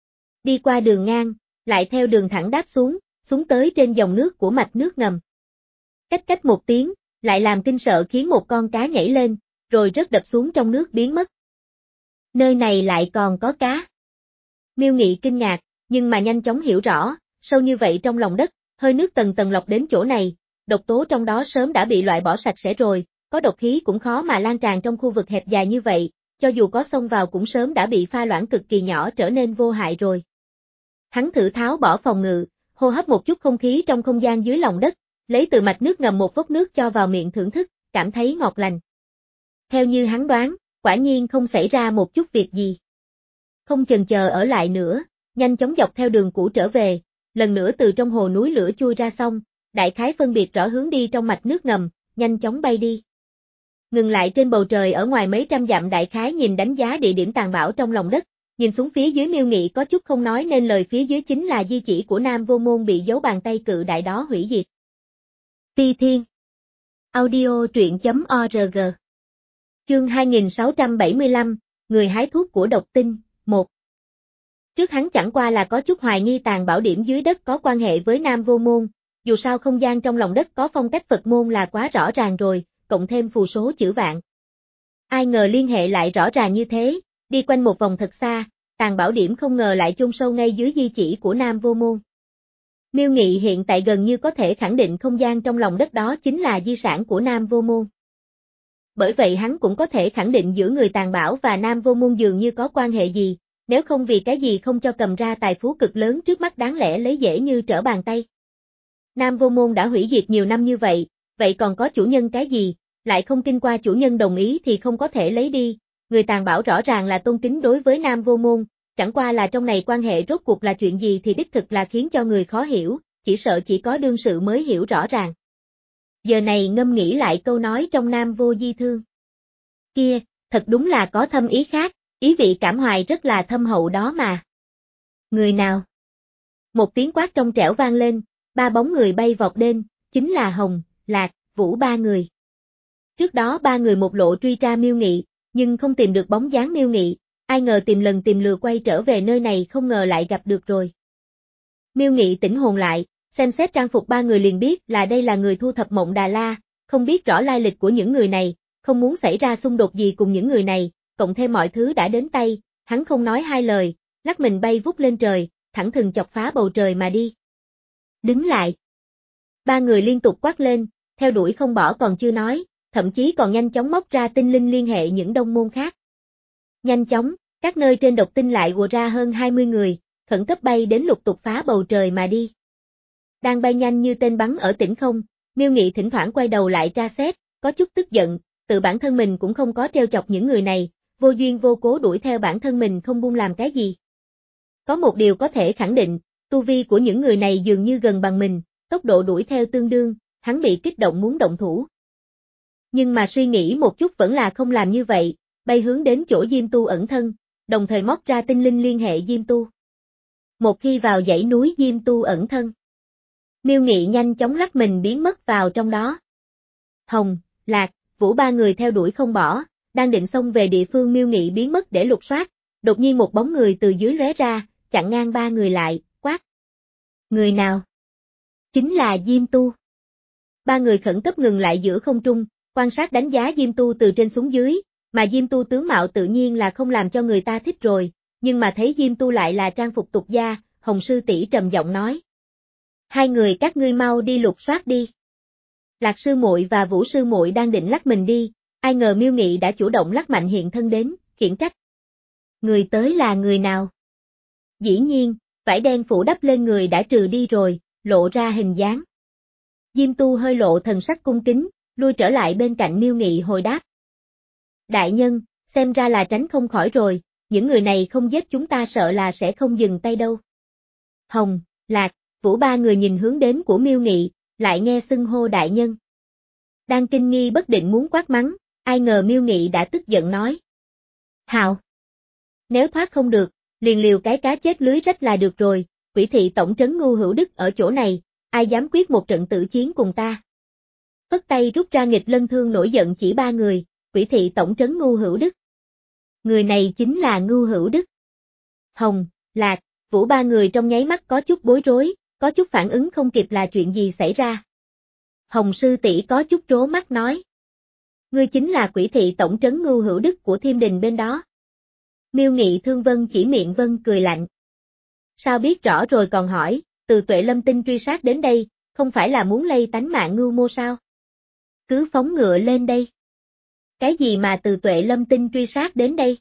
Đi qua đường ngang, lại theo đường thẳng đáp xuống, xuống tới trên dòng nước của mạch nước ngầm. Cách cách một tiếng, lại làm kinh sợ khiến một con cá nhảy lên, rồi rớt đập xuống trong nước biến mất. Nơi này lại còn có cá. Miêu Nghị kinh ngạc, nhưng mà nhanh chóng hiểu rõ, sâu như vậy trong lòng đất, hơi nước tầng tầng lọc đến chỗ này, độc tố trong đó sớm đã bị loại bỏ sạch sẽ rồi, có độc khí cũng khó mà lan tràn trong khu vực hẹp dài như vậy, cho dù có xông vào cũng sớm đã bị pha loãng cực kỳ nhỏ trở nên vô hại rồi. Hắn thử tháo bỏ phòng ngự, hô hấp một chút không khí trong không gian dưới lòng đất, lấy từ mạch nước ngầm một vốc nước cho vào miệng thưởng thức, cảm thấy ngọt lành. Theo như hắn đoán, quả nhiên không xảy ra một chút việc gì. Không chần chờ ở lại nữa, nhanh chóng dọc theo đường cũ trở về, lần nữa từ trong hồ núi lửa chui ra xong, đại khái phân biệt rõ hướng đi trong mạch nước ngầm, nhanh chóng bay đi. Ngừng lại trên bầu trời ở ngoài mấy trăm dặm đại khái nhìn đánh giá địa điểm tàn bạo trong lòng đất, nhìn xuống phía dưới Miêu Nghị có chút không nói nên lời, phía dưới chính là di chỉ của Nam Vô Môn bị dấu bàn tay cự đại đó hủy diệt. Phi Thiên Audio truyện chấm org Chương hai nghìn sáu trăm bảy mươi lăm, Người hái thuốc của độc tinh, một. Trước hắn chẳng qua là có chút hoài nghi tàn bảo điểm dưới đất có quan hệ với Nam Vô Môn, dù sao không gian trong lòng đất có phong cách Phật môn là quá rõ ràng rồi, cộng thêm phù số chữ vạn. Ai ngờ liên hệ lại rõ ràng như thế, đi quanh một vòng thật xa, tàn bảo điểm không ngờ lại chôn sâu ngay dưới di chỉ của Nam Vô Môn. Miêu Nghị hiện tại gần như có thể khẳng định không gian trong lòng đất đó chính là di sản của Nam Vô Môn. Bởi vậy hắn cũng có thể khẳng định giữa người tàn bảo và Nam Vô Môn dường như có quan hệ gì, nếu không vì cái gì không cho cầm ra tài phú cực lớn trước mắt đáng lẽ lấy dễ như trở bàn tay. Nam Vô Môn đã hủy diệt nhiều năm như vậy, vậy còn có chủ nhân cái gì, lại không kinh qua chủ nhân đồng ý thì không có thể lấy đi, người tàn bảo rõ ràng là tôn kính đối với Nam Vô Môn, chẳng qua là trong này quan hệ rốt cuộc là chuyện gì thì đích thực là khiến cho người khó hiểu, chỉ sợ chỉ có đương sự mới hiểu rõ ràng. Giờ này ngâm nghĩ lại câu nói trong Nam Vô Di Thương. Kia, thật đúng là có thâm ý khác, ý vị cảm hoài rất là thâm hậu đó mà. Người nào? Một tiếng quát trong trẻo vang lên, ba bóng người bay vọt đến, chính là Hồng, Lạc, Vũ ba người. Trước đó ba người một lộ truy tra Miêu Nghị, nhưng không tìm được bóng dáng Miêu Nghị, ai ngờ tìm lần tìm lừa quay trở về nơi này không ngờ lại gặp được rồi. Miêu Nghị tỉnh hồn lại, xem xét trang phục ba người liền biết là đây là người thu thập Mộng Đà La, không biết rõ lai lịch của những người này, không muốn xảy ra xung đột gì cùng những người này, cộng thêm mọi thứ đã đến tay, hắn không nói hai lời, lắc mình bay vút lên trời, thẳng thừng chọc phá bầu trời mà đi. Đứng lại. Ba người liên tục quát lên, theo đuổi không bỏ còn chưa nói, thậm chí còn nhanh chóng móc ra tinh linh liên hệ những đông môn khác. Nhanh chóng, các nơi trên độc tinh lại ùa ra hơn hai mươi người, khẩn cấp bay đến lục tục phá bầu trời mà đi. Đang bay nhanh như tên bắn ở tĩnh không, Miêu Nghị thỉnh thoảng quay đầu lại tra xét, có chút tức giận, tự bản thân mình cũng không có trêu chọc những người này, vô duyên vô cố đuổi theo bản thân mình không buông làm cái gì. Có một điều có thể khẳng định, tu vi của những người này dường như gần bằng mình, tốc độ đuổi theo tương đương, hắn bị kích động muốn động thủ. Nhưng mà suy nghĩ một chút vẫn là không làm như vậy, bay hướng đến chỗ Diêm Tu ẩn thân, đồng thời móc ra tinh linh liên hệ Diêm Tu. Một khi vào dãy núi Diêm Tu ẩn thân, Miêu Nghị nhanh chóng lắc mình biến mất vào trong đó. Hồng, Lạc, Vũ ba người theo đuổi không bỏ, đang định xông về địa phương Miêu Nghị biến mất để lục soát, đột nhiên một bóng người từ dưới lóe ra, chặn ngang ba người lại, quát. Người nào? Chính là Diêm Tu. Ba người khẩn cấp ngừng lại giữa không trung, quan sát đánh giá Diêm Tu từ trên xuống dưới, mà Diêm Tu tướng mạo tự nhiên là không làm cho người ta thích rồi, nhưng mà thấy Diêm Tu lại là trang phục tục gia, Hồng sư tỷ trầm giọng nói. Hai người các ngươi mau đi lục soát đi. Lạc sư muội và Vũ sư muội đang định lắc mình đi, ai ngờ Miêu Nghị đã chủ động lắc mạnh hiện thân đến, khiển trách. Người tới là người nào? Dĩ nhiên, vải đen phủ đắp lên người đã trừ đi rồi, lộ ra hình dáng. Diêm Tu hơi lộ thần sắc cung kính, lui trở lại bên cạnh Miêu Nghị hồi đáp. Đại nhân, xem ra là tránh không khỏi rồi, những người này không giết chúng ta sợ là sẽ không dừng tay đâu. Hồng, Lạc, Vũ ba người nhìn hướng đến của Miêu Nghị, lại nghe xưng hô đại nhân. Đang kinh nghi bất định muốn quát mắng, ai ngờ Miêu Nghị đã tức giận nói. Hào! Nếu thoát không được, liền liều cái cá chết lưới rách là được rồi, Quỷ thị tổng trấn Ngưu Hữu Đức ở chỗ này, ai dám quyết một trận tử chiến cùng ta. Phất tay rút ra nghịch lân thương nổi giận chỉ ba người, Quỷ thị tổng trấn Ngưu Hữu Đức. Người này chính là Ngưu Hữu Đức. Hồng, Lạc, Vũ ba người trong nháy mắt có chút bối rối, có chút phản ứng không kịp là chuyện gì xảy ra. Hồng sư tỷ có chút trố mắt nói. Ngươi chính là Quỷ thị tổng trấn Ngưu Hữu Đức của Thiêm Đình bên đó. Miêu Nghị Thương Vân chỉ miệng vân cười lạnh. Sao biết rõ rồi còn hỏi, từ Tuệ Lâm Tinh truy sát đến đây, không phải là muốn lây tánh mạng Ngưu Mô sao? Cứ phóng ngựa lên đây. Cái gì mà từ Tuệ Lâm Tinh truy sát đến đây?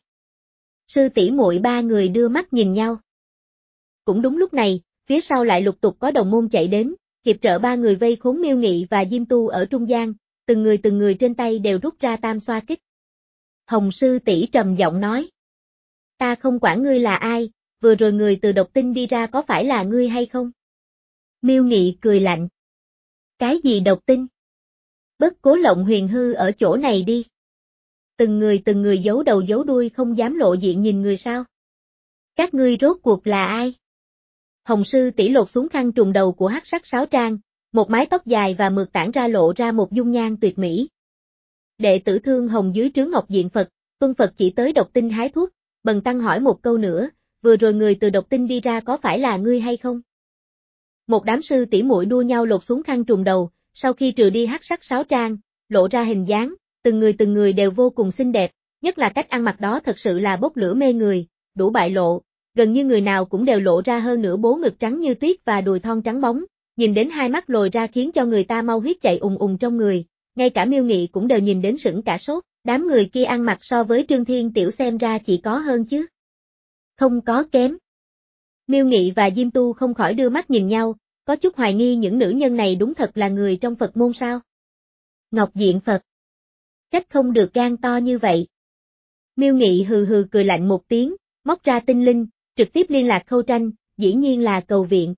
Sư tỷ muội ba người đưa mắt nhìn nhau. Cũng đúng lúc này, phía sau lại lục tục có đồng môn chạy đến, hiệp trợ ba người vây khốn Miêu Nghị và Diêm Tu ở trung gian, từng người từng người trên tay đều rút ra tam xoa kích. Hồng sư tỷ trầm giọng nói. Ta không quản ngươi là ai, vừa rồi người từ độc tinh đi ra có phải là ngươi hay không? Miêu Nghị cười lạnh. Cái gì độc tinh? Bất Cố Lộng Huyền Hư ở chỗ này đi. Từng người từng người giấu đầu giấu đuôi không dám lộ diện nhìn người sao? Các ngươi rốt cuộc là ai? Hồng sư tỷ lột xuống khăn trùm đầu của hắc sắc sáo trang, một mái tóc dài và mượt tản ra lộ ra một dung nhan tuyệt mỹ. Đệ tử Thương Hồng dưới trướng Ngọc Diện Phật, tuân Phật chỉ tới độc tinh hái thuốc, bần tăng hỏi một câu nữa, vừa rồi người từ độc tinh đi ra có phải là ngươi hay không? Một đám sư tỷ muội đua nhau lột xuống khăn trùm đầu, sau khi trừ đi hắc sắc sáo trang, lộ ra hình dáng, từng người từng người đều vô cùng xinh đẹp, nhất là cách ăn mặc đó thật sự là bốc lửa mê người, đủ bại lộ, gần như người nào cũng đều lộ ra hơn nửa bố ngực trắng như tuyết và đùi thon trắng bóng, nhìn đến hai mắt lồi ra khiến cho người ta mau huyết chạy ùng ùng trong người, ngay cả Miêu Nghị cũng đều nhìn đến sững cả sốt, đám người kia ăn mặc so với Trương Thiên Tiểu xem ra chỉ có hơn chứ. Không có kém. Miêu Nghị và Diêm Tu không khỏi đưa mắt nhìn nhau, có chút hoài nghi những nữ nhân này đúng thật là người trong Phật môn sao. Ngọc Diện Phật. Trách không được gan to như vậy. Miêu Nghị hừ hừ cười lạnh một tiếng, móc ra tinh linh, trực tiếp liên lạc Khâu Tranh, dĩ nhiên là cầu viện.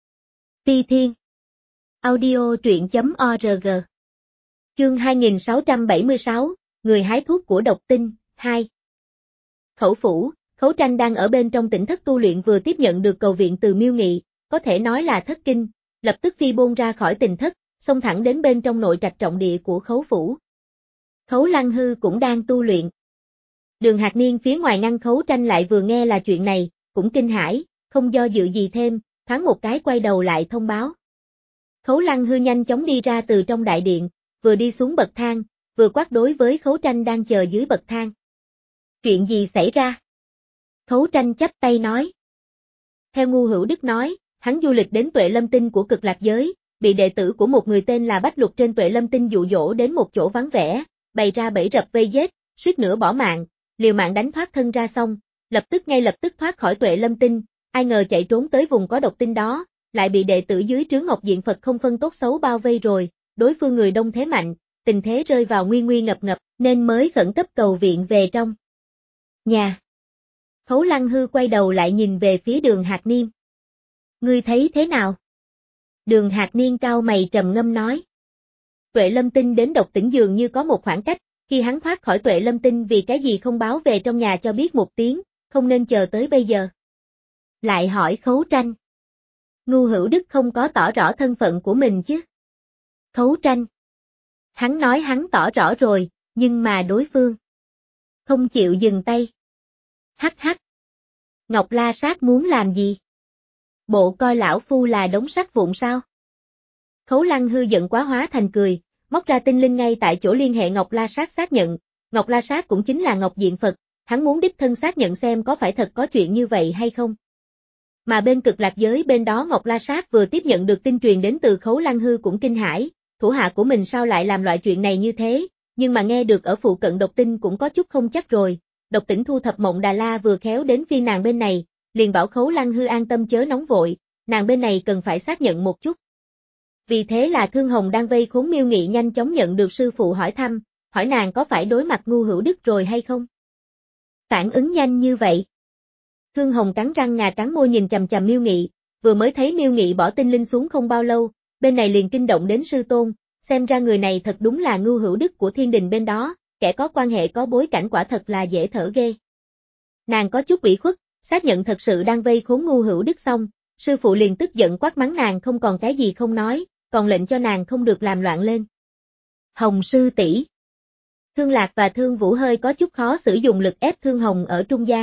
Phi Thiên. Audio truyện.org. Chương hai nghìn sáu trăm bảy mươi sáu, người hái thuốc của độc tinh, hai. Khẩu phủ, Khấu Tranh đang ở bên trong tỉnh thất tu luyện vừa tiếp nhận được cầu viện từ Miêu Nghị, có thể nói là thất kinh, lập tức phi bôn ra khỏi tỉnh thất, xông thẳng đến bên trong nội trạch trọng địa của Khấu phủ. Khấu Lăng Hư cũng đang tu luyện. Đường Hạc Niên phía ngoài ngăn Khấu Tranh lại vừa nghe là chuyện này, cũng kinh hãi, không do dự gì thêm, thoáng một cái quay đầu lại thông báo. Khấu Lăng Hư nhanh chóng đi ra từ trong đại điện, vừa đi xuống bậc thang, vừa quát đối với Khấu Tranh đang chờ dưới bậc thang. Chuyện gì xảy ra? Khấu Tranh chắp tay nói. Theo Ngu Hữu Đức nói, hắn du lịch đến Tuệ Lâm Tinh của Cực Lạc giới, bị đệ tử của một người tên là Bách Lục trên Tuệ Lâm Tinh dụ dỗ đến một chỗ vắng vẻ, bày ra bẫy rập vây giết, suýt nữa bỏ mạng, liều mạng đánh thoát thân ra xong, lập tức ngay lập tức thoát khỏi Tuệ Lâm Tinh, ai ngờ chạy trốn tới vùng có độc tinh đó, lại bị đệ tử dưới trướng Ngọc Diện Phật không phân tốt xấu bao vây rồi, đối phương người đông thế mạnh, tình thế rơi vào nguy nguy ngập ngập, nên mới khẩn cấp cầu viện về trong nhà. Khấu Lăng Hư quay đầu lại nhìn về phía Đường Hạc Niên. Ngươi thấy thế nào? Đường Hạc Niên cau mày trầm ngâm nói. Tuệ Lâm Tinh đến độc tỉnh dường như có một khoảng cách, khi hắn thoát khỏi Tuệ Lâm Tinh vì cái gì không báo về trong nhà cho biết một tiếng, không nên chờ tới bây giờ. Lại hỏi Khấu Tranh. Ngu Hữu Đức không có tỏ rõ thân phận của mình chứ? Khấu Tranh. Hắn nói hắn tỏ rõ rồi, nhưng mà đối phương không chịu dừng tay. Hắc hắc. Ngọc La Sát muốn làm gì? Bộ coi lão phu là đống sắt vụn sao? Khấu Lăng Hư giận quá hóa thành cười, móc ra tinh linh ngay tại chỗ liên hệ Ngọc La Sát xác nhận, Ngọc La Sát cũng chính là Ngọc Diện Phật, hắn muốn đích thân xác nhận xem có phải thật có chuyện như vậy hay không. Mà bên Cực Lạc giới bên đó Ngọc La Sát vừa tiếp nhận được tin truyền đến từ Khấu Lăng Hư cũng kinh hãi, thủ hạ của mình sao lại làm loại chuyện này như thế, nhưng mà nghe được ở phụ cận độc tinh cũng có chút không chắc rồi, độc tỉnh thu thập Mộng Đà La vừa khéo đến phiên nàng bên này, liền bảo Khấu Lăng Hư an tâm chớ nóng vội, nàng bên này cần phải xác nhận một chút. Vì thế là Thương Hồng đang vây khốn Miêu Nghị nhanh chóng nhận được sư phụ hỏi thăm, hỏi nàng có phải đối mặt Ngu Hữu Đức rồi hay không? Phản ứng nhanh như vậy. Thương Hồng cắn răng ngà cắn môi nhìn chằm chằm Miêu Nghị, vừa mới thấy Miêu Nghị bỏ tinh linh xuống không bao lâu, bên này liền kinh động đến sư tôn, xem ra người này thật đúng là Ngu Hữu Đức của thiên đình bên đó, kẻ có quan hệ có bối cảnh quả thật là dễ thở ghê. Nàng có chút ủy khuất, xác nhận thật sự đang vây khốn Ngu Hữu Đức xong, sư phụ liền tức giận quát mắng nàng không còn cái gì không nói, còn lệnh cho nàng không được làm loạn lên. Hồng sư tỷ. Thương Lạc và Thương Vũ hơi có chút khó xử dùng lực ép Thương Hồng ở trung gian.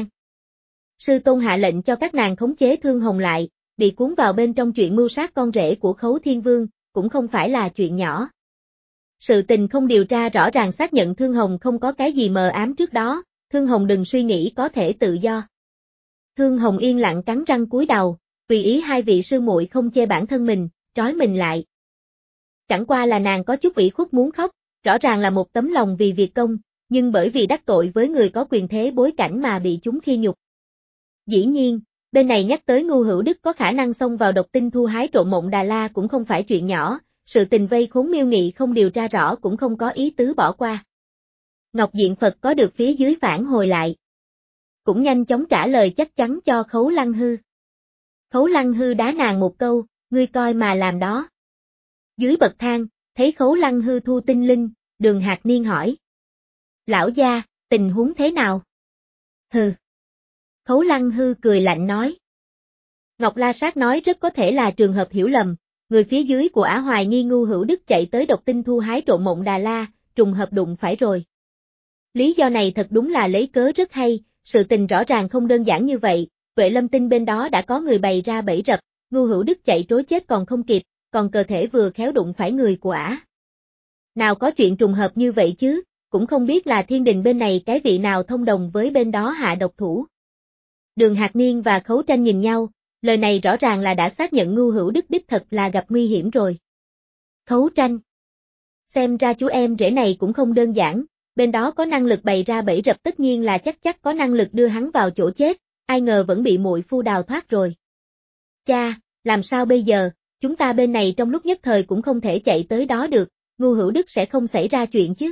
Sư tôn hạ lệnh cho các nàng khống chế Thương Hồng lại, bị cuốn vào bên trong chuyện mưu sát con rể của Khấu Thiên Vương, cũng không phải là chuyện nhỏ. Sự tình không điều tra rõ ràng xác nhận Thương Hồng không có cái gì mờ ám trước đó, Thương Hồng đừng suy nghĩ có thể tự do. Thương Hồng yên lặng cắn răng cúi đầu, tùy ý hai vị sư muội không chê bản thân mình, trói mình lại. Chẳng qua là nàng có chút ủy khuất muốn khóc, rõ ràng là một tấm lòng vì việc công, nhưng bởi vì đắc tội với người có quyền thế bối cảnh mà bị chúng khi nhục. Dĩ nhiên, bên này nhắc tới Ngu Hữu Đức có khả năng xông vào độc tinh thu hái trộm Mộng Đà La cũng không phải chuyện nhỏ, sự tình vây khốn Miêu Nghị không điều tra rõ cũng không có ý tứ bỏ qua. Ngọc Diện Phật có được phía dưới phản hồi lại. Cũng nhanh chóng trả lời chắc chắn cho Khấu Lăng Hư. Khấu Lăng Hư đá nàng một câu, ngươi coi mà làm đó. Dưới bậc thang, thấy Khấu Lăng Hư thu tinh linh, Đường Hạc Niên hỏi. Lão gia, tình huống thế nào? Hừ. Khấu Lăng Hư cười lạnh nói. Ngọc La Sát nói rất có thể là trường hợp hiểu lầm, người phía dưới của Ả Hoài nghi Ngu Hữu Đức chạy tới độc tinh thu hái trộm Mộng Đà La, trùng hợp đụng phải rồi. Lý do này thật đúng là lấy cớ rất hay, sự tình rõ ràng không đơn giản như vậy, Tuệ Lâm Tinh bên đó đã có người bày ra bẫy rập, Ngu Hữu Đức chạy trối chết còn không kịp, còn cơ thể vừa khéo đụng phải người của Ả. Nào có chuyện trùng hợp như vậy chứ, cũng không biết là thiên đình bên này cái vị nào thông đồng với bên đó hạ độc thủ. Đường Hạc Niên và Khấu Tranh nhìn nhau, lời này rõ ràng là đã xác nhận Ngu Hữu Đức đích thật là gặp nguy hiểm rồi. Khấu Tranh. Xem ra chú em rể này cũng không đơn giản, bên đó có năng lực bày ra bẫy rập tất nhiên là chắc chắc có năng lực đưa hắn vào chỗ chết, ai ngờ vẫn bị muội phu đào thoát rồi. Cha, làm sao bây giờ, chúng ta bên này trong lúc nhất thời cũng không thể chạy tới đó được, Ngu Hữu Đức sẽ không xảy ra chuyện chứ.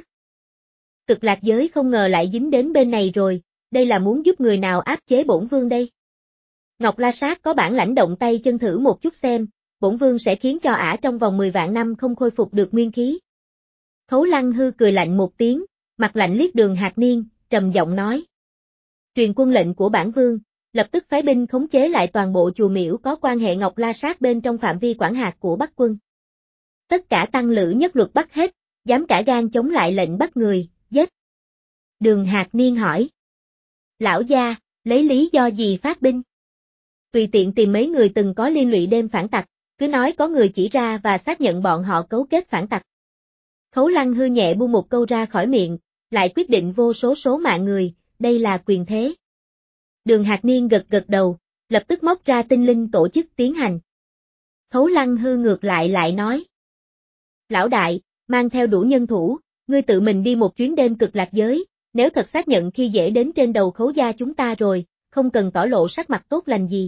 Cực Lạc giới không ngờ lại dính đến bên này rồi, đây là muốn giúp người nào áp chế bổn vương đây. Ngọc La Sát có bản lãnh động tay chân thử một chút xem, bổn vương sẽ khiến cho Ả trong vòng mười vạn năm không khôi phục được nguyên khí. Khấu Lăng Hư cười lạnh một tiếng, mặt lạnh liếc Đường Hạc Niên, trầm giọng nói. Truyền quân lệnh của bản vương, lập tức phái binh khống chế lại toàn bộ chùa miễu có quan hệ Ngọc La Sát bên trong phạm vi quản hạt của Bắc quân. Tất cả tăng lữ nhất luật bắt hết, dám cả gan chống lại lệnh bắt người, giết. Đường Hạc Niên hỏi. Lão gia, lấy lý do gì phát binh? Tùy tiện tìm mấy người từng có liên lụy đêm phản tặc, cứ nói có người chỉ ra và xác nhận bọn họ cấu kết phản tặc. Khấu Lăng hư nhẹ buông một câu ra khỏi miệng, lại quyết định vô số số mạng người, đây là quyền thế. Đường Hạc Niên gật gật đầu, lập tức móc ra tinh linh tổ chức tiến hành. Khấu Lăng hư ngược lại lại nói. Lão đại, mang theo đủ nhân thủ, ngươi tự mình đi một chuyến đêm cực lạc giới, nếu thật xác nhận khi dễ đến trên đầu Khấu gia chúng ta rồi, không cần tỏ lộ sắc mặt tốt lành gì.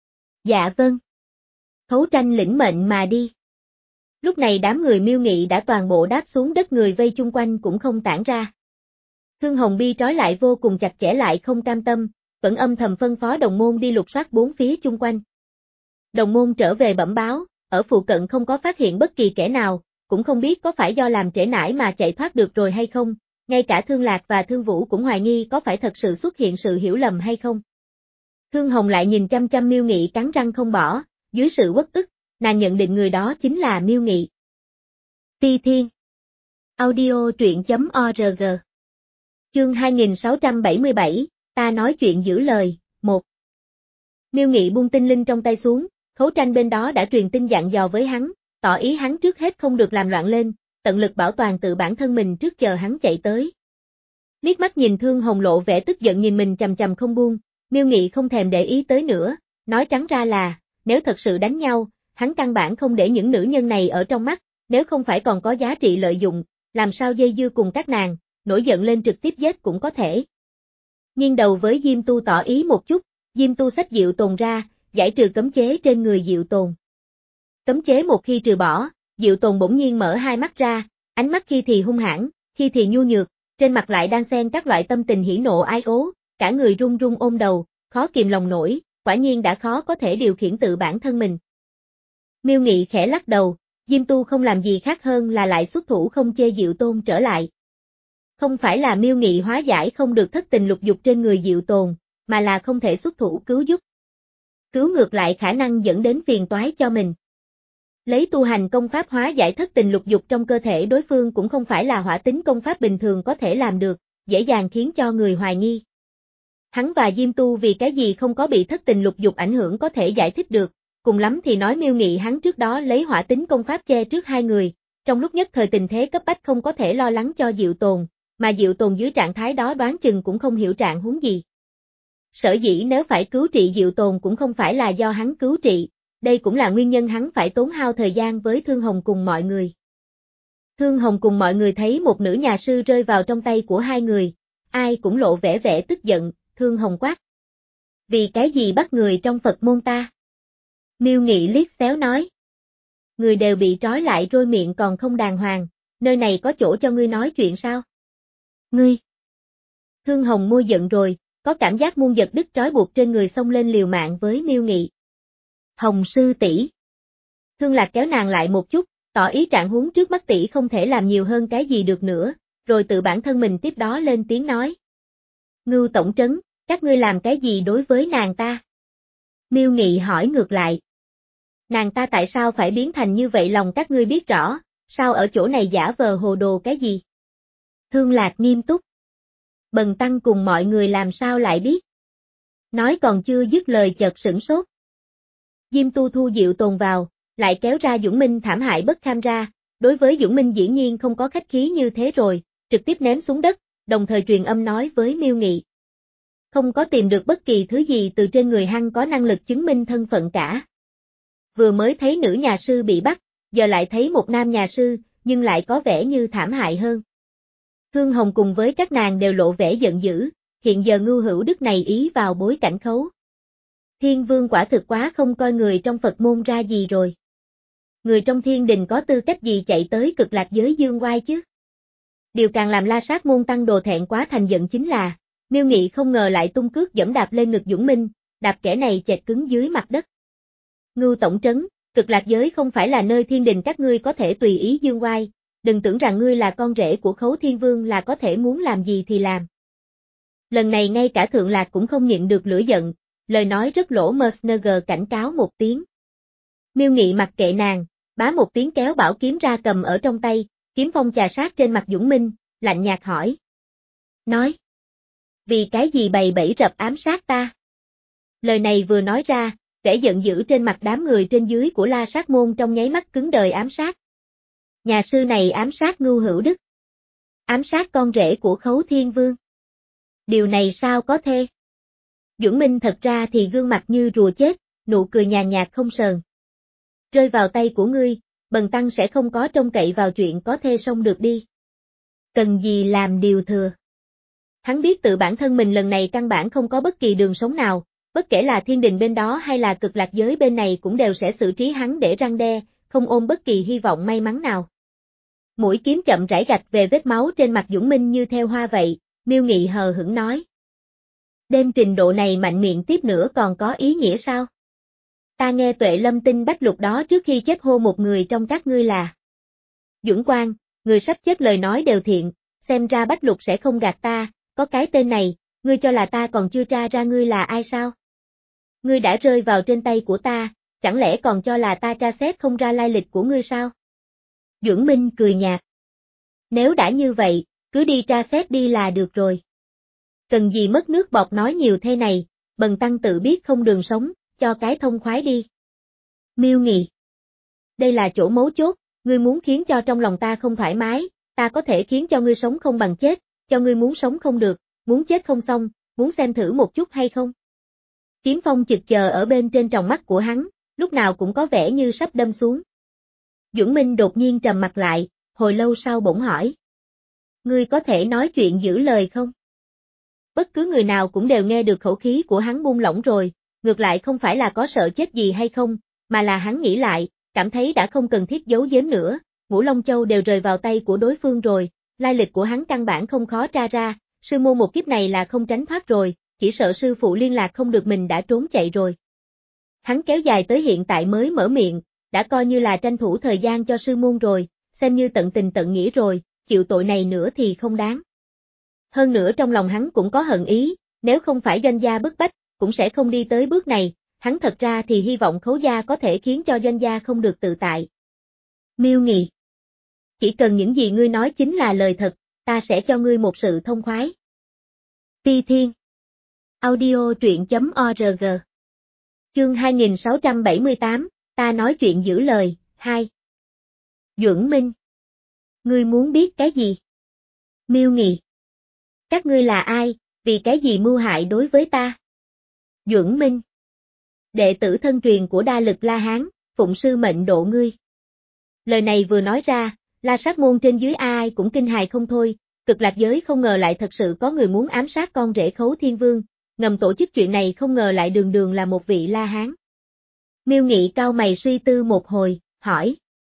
Dạ vâng. Khấu Tranh lĩnh mệnh mà đi. Lúc này đám người Miêu Nghị đã toàn bộ đáp xuống đất, người vây chung quanh cũng không tản ra. Thương Hồng Bi trói lại vô cùng chặt chẽ lại không cam tâm, vẫn âm thầm phân phó đồng môn đi lục soát bốn phía chung quanh. Đồng môn trở về bẩm báo, ở phụ cận không có phát hiện bất kỳ kẻ nào, cũng không biết có phải do làm trễ nải mà chạy thoát được rồi hay không, ngay cả Thương Lạc và Thương Vũ cũng hoài nghi có phải thật sự xuất hiện sự hiểu lầm hay không. Thương Hồng lại nhìn chăm chăm Miêu Nghị cắn răng không bỏ, dưới sự uất ức, nàng nhận định người đó chính là Miêu Nghị. Phi Thiên Audio truyện chấm org Chương hai nghìn sáu trăm bảy mươi bảy, ta nói chuyện giữ lời, một. Miêu Nghị buông tinh linh trong tay xuống, Khấu Tranh bên đó đã truyền tin dặn dò với hắn, tỏ ý hắn trước hết không được làm loạn lên, tận lực bảo toàn tự bản thân mình trước chờ hắn chạy tới. Liếc mắt nhìn Thương Hồng lộ vẻ tức giận nhìn mình chằm chằm không buông, Miêu Nghị không thèm để ý tới nữa, nói trắng ra là, nếu thật sự đánh nhau, hắn căn bản không để những nữ nhân này ở trong mắt, nếu không phải còn có giá trị lợi dụng, làm sao dây dưa cùng các nàng, nổi giận lên trực tiếp giết cũng có thể. Nghiêng đầu với Diêm Tu tỏ ý một chút, Diêm Tu xách Diệu Tồn ra, giải trừ cấm chế trên người Diệu Tồn. Cấm chế một khi trừ bỏ, Diệu Tồn bỗng nhiên mở hai mắt ra, ánh mắt khi thì hung hãn, khi thì nhu nhược, trên mặt lại đang xen các loại tâm tình hỉ nộ ái ố, cả người run run ôm đầu, khó kìm lòng nổi, quả nhiên đã khó có thể điều khiển tự bản thân mình. Miêu Nghị khẽ lắc đầu, Diêm Tu không làm gì khác hơn là lại xuất thủ không chê Diệu Tôn trở lại. Không phải là Miêu Nghị hóa giải không được thất tình lục dục trên người Diệu Tồn, mà là không thể xuất thủ cứu giúp. Cứu ngược lại khả năng dẫn đến phiền toái cho mình. Lấy tu hành công pháp hóa giải thất tình lục dục trong cơ thể đối phương cũng không phải là hỏa tính công pháp bình thường có thể làm được, dễ dàng khiến cho người hoài nghi. Hắn và Diêm Tu vì cái gì không có bị thất tình lục dục ảnh hưởng có thể giải thích được, cùng lắm thì nói Miêu Nghị hắn trước đó lấy hỏa tính công pháp che trước hai người, trong lúc nhất thời tình thế cấp bách không có thể lo lắng cho Diệu Tồn, mà Diệu Tồn dưới trạng thái đó đoán chừng cũng không hiểu trạng huống gì. Sở dĩ nếu phải cứu trị Diệu Tồn cũng không phải là do hắn cứu trị, đây cũng là nguyên nhân hắn phải tốn hao thời gian với Thương Hồng cùng mọi người. Thương Hồng cùng mọi người thấy một nữ nhà sư rơi vào trong tay của hai người, ai cũng lộ vẻ vẻ tức giận, Thương Hồng quát. Vì cái gì bắt người trong Phật môn ta? Miêu Nghị liếc xéo nói. Người đều bị trói lại rồi miệng còn không đàng hoàng, nơi này có chỗ cho ngươi nói chuyện sao? Ngươi! Thương Hồng môi giận rồi, có cảm giác muôn giật đứt trói buộc trên người xông lên liều mạng với Miêu Nghị. Hồng sư tỷ. Thương Lạc kéo nàng lại một chút, tỏ ý trạng huống trước mắt tỷ không thể làm nhiều hơn cái gì được nữa, rồi tự bản thân mình tiếp đó lên tiếng nói. Ngưu tổng trấn, các ngươi làm cái gì đối với nàng ta? Miêu Nghị hỏi ngược lại. Nàng ta tại sao phải biến thành như vậy lòng các ngươi biết rõ, sao ở chỗ này giả vờ hồ đồ cái gì? Thương Lạc nghiêm túc. Bần tăng cùng mọi người làm sao lại biết? Nói còn chưa dứt lời chợt sửng sốt. Diêm Tu thu Diệu Tồn vào, lại kéo ra Dũng Minh thảm hại bất kham ra, đối với Dũng Minh dĩ nhiên không có khách khí như thế rồi, trực tiếp ném xuống đất, đồng thời truyền âm nói với Miêu Nghị. Không có tìm được bất kỳ thứ gì từ trên người hắn có năng lực chứng minh thân phận cả. Vừa mới thấy nữ nhà sư bị bắt, giờ lại thấy một nam nhà sư, nhưng lại có vẻ như thảm hại hơn. Thương Hồng cùng với các nàng đều lộ vẻ giận dữ, hiện giờ Ngưu Hữu Đức này ý vào bối cảnh khấu. Thiên Vương quả thực quá không coi người trong Phật môn ra gì rồi. Người trong thiên đình có tư cách gì chạy tới cực lạc giới dương oai chứ? Điều càng làm La Sát môn tăng đồ thẹn quá thành giận chính là, Miêu Nghị không ngờ lại tung cước giẫm đạp lên ngực Dũng Minh, đạp kẻ này chệch cứng dưới mặt đất. Ngưu tổng trấn, cực lạc giới không phải là nơi thiên đình các ngươi có thể tùy ý dương oai, đừng tưởng rằng ngươi là con rể của Khấu Thiên Vương là có thể muốn làm gì thì làm. Lần này ngay cả Thượng Lạc cũng không nhịn được lửa giận, lời nói rất lỗ Mersner cảnh cáo một tiếng. Miêu Nghị mặc kệ nàng, bá một tiếng kéo bảo kiếm ra cầm ở trong tay, kiếm phong chà sát trên mặt Dũng Minh, lạnh nhạt hỏi. Nói. Vì cái gì bày bẫy rập ám sát ta? Lời này vừa nói ra, vẻ giận dữ trên mặt đám người trên dưới của La Sát Môn trong nháy mắt cứng đờ ám sát. Nhà sư này ám sát Ngưu Hữu Đức. Ám sát con rể của Khấu Thiên Vương. Điều này sao có thể? Duẩn Minh thật ra thì gương mặt như rùa chết, nụ cười nhàn nhạt không sờn. Rơi vào tay của ngươi, bần tăng sẽ không có trông cậy vào chuyện có thể xong được đi. Cần gì làm điều thừa. Hắn biết tự bản thân mình lần này căn bản không có bất kỳ đường sống nào, bất kể là thiên đình bên đó hay là cực lạc giới bên này cũng đều sẽ xử trí hắn để răn đe, không ôm bất kỳ hy vọng may mắn nào. Mũi kiếm chậm rãi gạch về vết máu trên mặt Duẩn Minh như theo hoa vậy, Miêu Nghị hờ hững nói. Đêm trình độ này mạnh miệng tiếp nữa còn có ý nghĩa sao? Ta nghe Tuệ Lâm tin Bách Lục đó trước khi chết hô một người trong các ngươi là Duẩn Quang, người sắp chết lời nói đều thiện, xem ra Bách Lục sẽ không gạt ta, có cái tên này, ngươi cho là ta còn chưa tra ra ngươi là ai sao? Ngươi đã rơi vào trên tay của ta, chẳng lẽ còn cho là ta tra xét không ra lai lịch của ngươi sao? Duẩn Minh cười nhạt. Nếu đã như vậy, cứ đi tra xét đi là được rồi. Cần gì mất nước bọt nói nhiều thế này, bần tăng tự biết không đường sống, cho cái thông khoái đi. Miêu Nghị. Đây là chỗ mấu chốt, ngươi muốn khiến cho trong lòng ta không thoải mái, ta có thể khiến cho ngươi sống không bằng chết, cho ngươi muốn sống không được, muốn chết không xong, muốn xem thử một chút hay không? Kiếm phong chực chờ ở bên trên tròng mắt của hắn, lúc nào cũng có vẻ như sắp đâm xuống. Duẩn Minh đột nhiên trầm mặt lại, hồi lâu sau bỗng hỏi. Ngươi có thể nói chuyện giữ lời không? Bất cứ người nào cũng đều nghe được khẩu khí của hắn buông lỏng rồi, ngược lại không phải là có sợ chết gì hay không, mà là hắn nghĩ lại, cảm thấy đã không cần thiết giấu giếm nữa, Ngũ Long Châu đều rời vào tay của đối phương rồi, lai lịch của hắn căn bản không khó tra ra, sư môn một kiếp này là không tránh thoát rồi, chỉ sợ sư phụ liên lạc không được mình đã trốn chạy rồi. Hắn kéo dài tới hiện tại mới mở miệng, đã coi như là tranh thủ thời gian cho sư môn rồi, xem như tận tình tận nghĩa rồi, chịu tội này nữa thì không đáng. Hơn nữa trong lòng hắn cũng có hận ý, nếu không phải doanh gia bức bách, cũng sẽ không đi tới bước này, hắn thật ra thì hy vọng Khấu gia có thể khiến cho doanh gia không được tự tại. Miêu Nghị. Chỉ cần những gì ngươi nói chính là lời thật, ta sẽ cho ngươi một sự thông khoái. Ti Thiên. Audio truyện chấm org. Chương hai nghìn sáu trăm bảy mươi tám, ta nói chuyện giữ lời, hai. Duẩn Minh. Ngươi muốn biết cái gì? Miêu Nghị. Các ngươi là ai, vì cái gì mưu hại đối với ta? Duẩn Minh. Đệ tử thân truyền của Đa Lực La Hán, phụng sư mệnh độ ngươi. Lời này vừa nói ra, La Sát Môn trên dưới ai cũng kinh hài không thôi, cực lạc giới không ngờ lại thật sự có người muốn ám sát con rể Khấu Thiên Vương, ngầm tổ chức chuyện này không ngờ lại đường đường là một vị La Hán. Miêu Nghị cau mày suy tư một hồi, hỏi.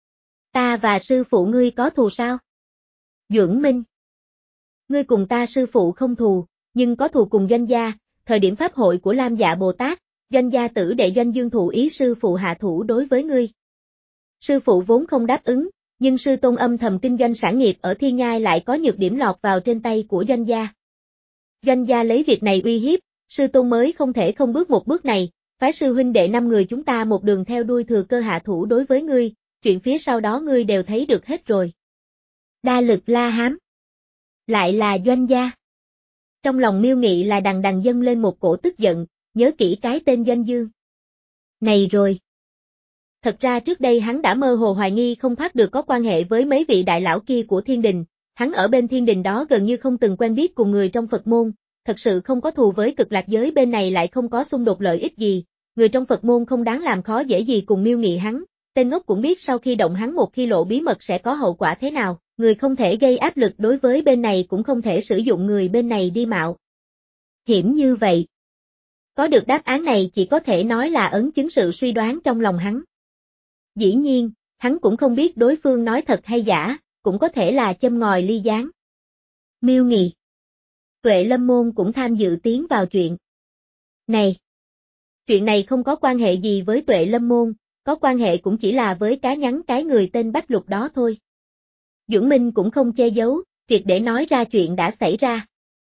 Ta và sư phụ ngươi có thù sao? Duẩn Minh. Ngươi cùng ta sư phụ không thù, nhưng có thù cùng doanh gia, thời điểm pháp hội của Lam Dạ Bồ Tát, doanh gia tử đệ Doanh Dương thụ ý sư phụ hạ thủ đối với ngươi. Sư phụ vốn không đáp ứng, nhưng sư tôn âm thầm kinh doanh sản nghiệp ở Thiên Nhai lại có nhược điểm lọt vào trên tay của doanh gia. Doanh gia lấy việc này uy hiếp, sư tôn mới không thể không bước một bước này, phái sư huynh đệ năm người chúng ta một đường theo đuôi thừa cơ hạ thủ đối với ngươi, chuyện phía sau đó ngươi đều thấy được hết rồi. Đa Lực La Hán. Lại là doanh gia. Trong lòng Miêu Nghị là đằng đằng dâng lên một cổ tức giận, nhớ kỹ cái tên Doanh Dương. Này rồi. Thật ra trước đây hắn đã mơ hồ hoài nghi không thoát được có quan hệ với mấy vị đại lão kia của thiên đình, hắn ở bên thiên đình đó gần như không từng quen biết cùng người trong Phật môn, thật sự không có thù với cực lạc giới bên này lại không có xung đột lợi ích gì, người trong Phật môn không đáng làm khó dễ gì cùng Miêu Nghị hắn, tên ngốc cũng biết sau khi động hắn một khi lộ bí mật sẽ có hậu quả thế nào, người không thể gây áp lực đối với bên này cũng không thể sử dụng người bên này đi mạo hiểm như vậy. Có được đáp án này chỉ có thể nói là ấn chứng sự suy đoán trong lòng hắn. Dĩ nhiên, hắn cũng không biết đối phương nói thật hay giả, cũng có thể là châm ngòi ly gián. Miêu Nghị. Tuệ Lâm Môn cũng tham dự tiến vào chuyện này. Chuyện này không có quan hệ gì với Tuệ Lâm Môn, có quan hệ cũng chỉ là với cá nhắn cái người tên Bách Lục đó thôi. Duẩn Minh cũng không che giấu, triệt để nói ra chuyện đã xảy ra.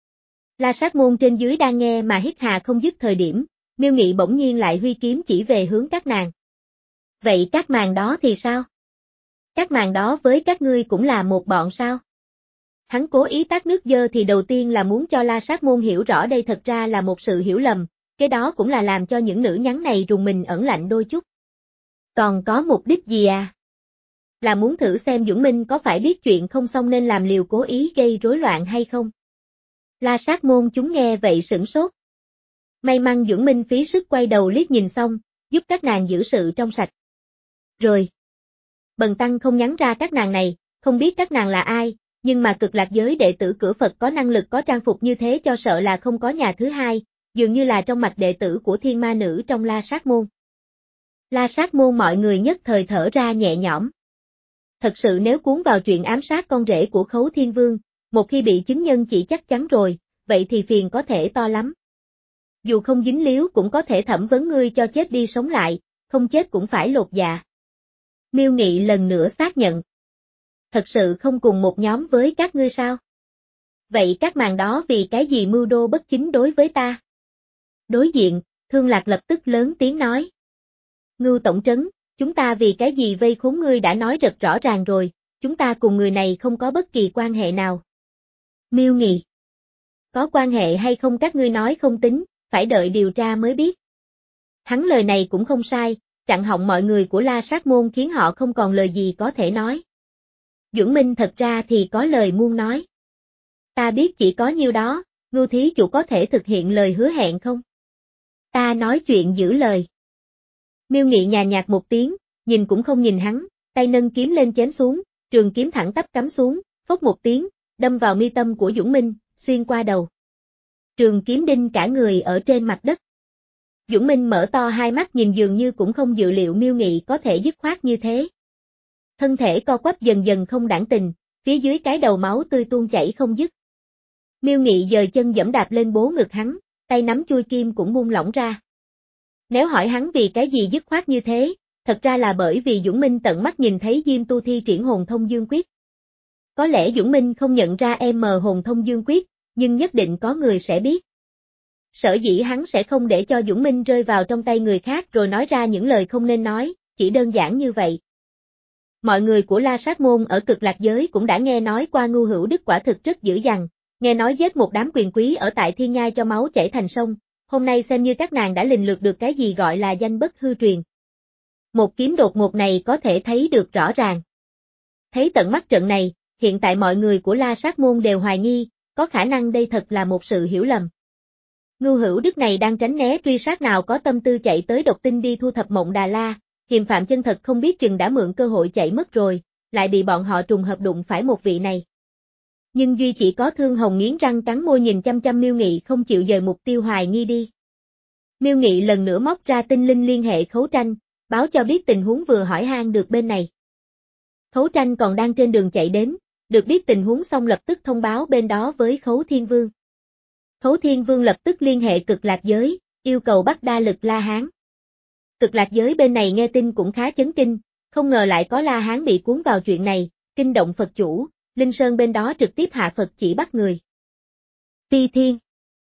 La Sát Môn trên dưới đang nghe mà hít hà không dứt thời điểm, Miêu Nghị bỗng nhiên lại huy kiếm chỉ về hướng các nàng. Vậy các màn đó thì sao? Các màn đó với các ngươi cũng là một bọn sao? Hắn cố ý tát nước dơ thì đầu tiên là muốn cho La Sát Môn hiểu rõ đây thật ra là một sự hiểu lầm, cái đó cũng là làm cho những nữ nhắn này rùng mình ẩn lạnh đôi chút. Còn có mục đích gì à? Là muốn thử xem Dũng Minh có phải biết chuyện không xong nên làm liều cố ý gây rối loạn hay không? La Sát Môn chúng nghe vậy sửng sốt. May mắn Dũng Minh phí sức quay đầu liếc nhìn xong, giúp các nàng giữ sự trong sạch. Rồi. Bần tăng không nhắn ra các nàng này, không biết các nàng là ai, nhưng mà Cực Lạc giới đệ tử cửa Phật có năng lực có trang phục như thế cho sợ là không có nhà thứ hai, dường như là trong mạch đệ tử của Thiên Ma Nữ trong La Sát Môn. La Sát Môn mọi người nhất thời thở ra nhẹ nhõm. Thật sự nếu cuốn vào chuyện ám sát con rể của Khấu Thiên Vương, một khi bị chứng nhân chỉ chắc chắn rồi, vậy thì phiền có thể to lắm. Dù không dính líu cũng có thể thẩm vấn ngươi cho chết đi sống lại, không chết cũng phải lột dạ. Miêu Nghị lần nữa xác nhận. Thật sự không cùng một nhóm với các ngươi sao? Vậy các màn đó vì cái gì mưu đô bất chính đối với ta? Đối diện, Thương Lạc lập tức lớn tiếng nói. Ngưu tổng trấn, chúng ta vì cái gì vây khốn ngươi đã nói rất rõ ràng rồi, chúng ta cùng người này không có bất kỳ quan hệ nào. Miêu Nghị. Có quan hệ hay không các ngươi nói không tính, phải đợi điều tra mới biết. Hắn lời này cũng không sai, chặn họng mọi người của La Sát Môn khiến họ không còn lời gì có thể nói. Duẩn Minh thật ra thì có lời muốn nói. Ta biết chỉ có nhiêu đó, Ngưu thí chủ có thể thực hiện lời hứa hẹn không? Ta nói chuyện giữ lời. Miêu Nghị nhàn nhạt một tiếng, nhìn cũng không nhìn hắn, tay nâng kiếm lên chém xuống, trường kiếm thẳng tắp cắm xuống, phốc một tiếng, đâm vào mi tâm của Duẩn Minh, xuyên qua đầu. Trường kiếm đinh cả người ở trên mặt đất. Duẩn Minh mở to hai mắt nhìn dường như cũng không dự liệu Miêu Nghị có thể dứt khoát như thế. Thân thể co quắp dần dần không đãng tình, phía dưới cái đầu máu tươi tuôn chảy không dứt. Miêu Nghị dời chân giẫm đạp lên bố ngực hắn, tay nắm chui kim cũng buông lỏng ra. Nếu hỏi hắn vì cái gì dứt khoát như thế, thật ra là bởi vì Duẩn Minh tận mắt nhìn thấy Diêm Tu thi triển hồn thông dương quyết. Có lẽ Duẩn Minh không nhận ra em hồn thông dương quyết, nhưng nhất định có người sẽ biết. Sở dĩ hắn sẽ không để cho Duẩn Minh rơi vào trong tay người khác rồi nói ra những lời không nên nói, chỉ đơn giản như vậy. Mọi người của La Sát Môn ở Cực Lạc giới cũng đã nghe nói qua Ngưu Hữu Đức quả thực rất dữ dằn, nghe nói giết một đám quyền quý ở tại Thiên Nhai cho máu chảy thành sông, hôm nay xem như các nàng đã lình lượt được cái gì gọi là danh bất hư truyền. Một kiếm đột ngột này có thể thấy được rõ ràng. Thấy tận mắt trận này, hiện tại mọi người của La Sát Môn đều hoài nghi, có khả năng đây thật là một sự hiểu lầm. Ngưu Hữu Đức này đang tránh né truy sát nào có tâm tư chạy tới Độc Tinh đi thu thập Mộng Đà La, hiềm phạm chân thật không biết chừng đã mượn cơ hội chạy mất rồi, lại bị bọn họ trùng hợp đụng phải một vị này. Nhưng duy chỉ có Thương Hồng nghiến răng cắn môi nhìn chăm chăm Miêu Nghị không chịu dời mục tiêu hoài nghi đi. Miêu Nghị lần nữa móc ra tinh linh liên hệ Khấu Tranh, báo cho biết tình huống vừa hỏi han được bên này. Khấu Tranh còn đang trên đường chạy đến, được biết tình huống xong lập tức thông báo bên đó với Khấu Thiên Vương. Khấu Thiên Vương lập tức liên hệ Cực Lạc giới, yêu cầu bắt đa lực La Hán. Cực Lạc giới bên này nghe tin cũng khá chấn kinh, không ngờ lại có La Hán bị cuốn vào chuyện này, kinh động Phật chủ, Linh Sơn bên đó trực tiếp hạ Phật chỉ bắt người. Ti Thiên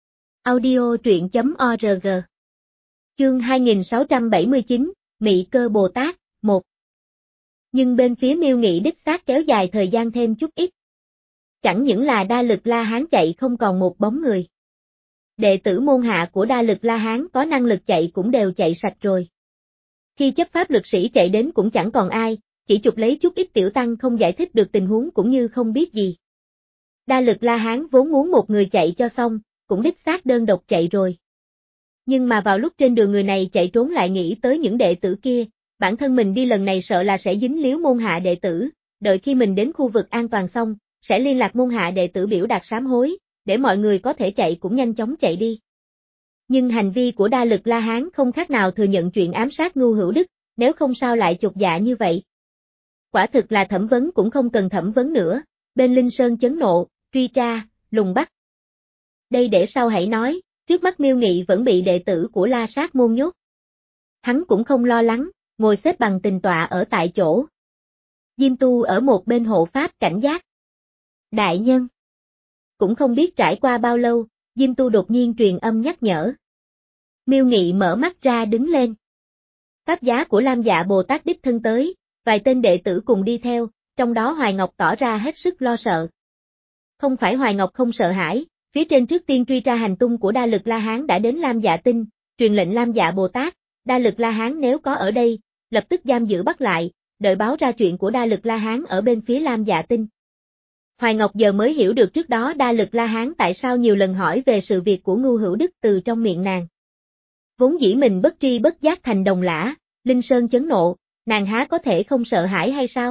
Audio truyện chấm org Chương hai nghìn sáu trăm bảy mươi chín, Mị Cơ Bồ Tát, một. Nhưng bên phía Miêu Nghị đích xác kéo dài thời gian thêm chút ít. Chẳng những là đa lực La Hán chạy không còn một bóng người. Đệ tử môn hạ của đa lực La Hán có năng lực chạy cũng đều chạy sạch rồi. Khi chấp pháp lực sĩ chạy đến cũng chẳng còn ai, chỉ chụp lấy chút ít tiểu tăng không giải thích được tình huống cũng như không biết gì. Đa lực La Hán vốn muốn một người chạy cho xong, cũng đích xác đơn độc chạy rồi. Nhưng mà vào lúc trên đường người này chạy trốn lại nghĩ tới những đệ tử kia, bản thân mình đi lần này sợ là sẽ dính líu môn hạ đệ tử, đợi khi mình đến khu vực an toàn xong, sẽ liên lạc môn hạ đệ tử biểu đạt sám hối, để mọi người có thể chạy cũng nhanh chóng chạy đi. Nhưng hành vi của đa lực La Hán không khác nào thừa nhận chuyện ám sát Ngưu Hữu Đức, nếu không sao lại chột dạ như vậy. Quả thực là thẩm vấn cũng không cần thẩm vấn nữa, bên Linh Sơn chấn nộ, truy tra, lùng bắt. Đây để sau hãy nói, trước mắt Miêu Nghị vẫn bị đệ tử của La Sát Môn nhốt. Hắn cũng không lo lắng, ngồi xếp bằng tình tọa ở tại chỗ. Diêm Tu ở một bên hộ pháp cảnh giác. Đại nhân. Cũng không biết trải qua bao lâu, Diêm Tu đột nhiên truyền âm nhắc nhở. Miêu Nghị mở mắt ra đứng lên. Pháp giá của Lam Dạ Bồ Tát đích thân tới, vài tên đệ tử cùng đi theo, trong đó Hoài Ngọc tỏ ra hết sức lo sợ. Không phải Hoài Ngọc không sợ hãi, phía trên trước tiên truy tra hành tung của Đa Lực La Hán đã đến Lam Dạ Tinh, truyền lệnh Lam Dạ Bồ Tát, Đa Lực La Hán nếu có ở đây, lập tức giam giữ bắt lại, đợi báo ra chuyện của Đa Lực La Hán ở bên phía Lam Dạ Tinh. Hoài Ngọc giờ mới hiểu được trước đó Đa Lực La Hán tại sao nhiều lần hỏi về sự việc của Ngưu Hữu Đức từ trong miệng nàng. Vốn dĩ mình bất tri bất giác thành đồng lã, Linh Sơn chấn nộ, nàng há có thể không sợ hãi hay sao?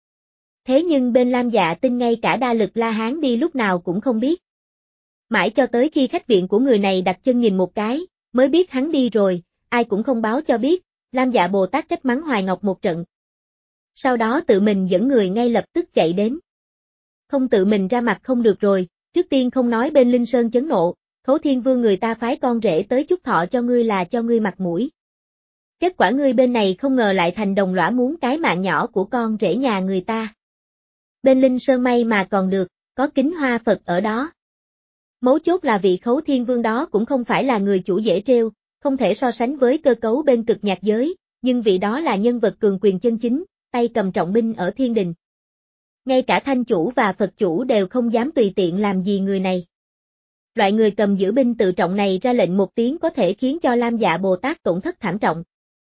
Thế nhưng bên Lam Dạ Tinh ngay cả Đa Lực La Hán đi lúc nào cũng không biết. Mãi cho tới khi khách viện của người này đặt chân nhìn một cái, mới biết hắn đi rồi, ai cũng không báo cho biết, Lam Dạ Bồ Tát trách mắng Hoài Ngọc một trận. Sau đó tự mình dẫn người ngay lập tức chạy đến. Không tự mình ra mặt không được rồi, trước tiên không nói bên Linh Sơn chấn nộ, Khấu Thiên Vương người ta phái con rể tới chúc thọ cho ngươi là cho ngươi mặt mũi. Kết quả ngươi bên này không ngờ lại thành đồng lõa muốn cái mạng nhỏ của con rể nhà người ta. Bên Linh Sơn may mà còn được, có Kính Hoa Phật ở đó. Mấu chốt là vị Khấu Thiên Vương đó cũng không phải là người chủ dễ trêu, không thể so sánh với cơ cấu bên cực nhạc giới, nhưng vị đó là nhân vật cường quyền chân chính, tay cầm trọng binh ở thiên đình. Ngay cả Thanh Chủ và Phật Chủ đều không dám tùy tiện làm gì người này. Loại người cầm giữ binh tự trọng này ra lệnh một tiếng có thể khiến cho Lam Dạ Bồ Tát tổn thất thảm trọng.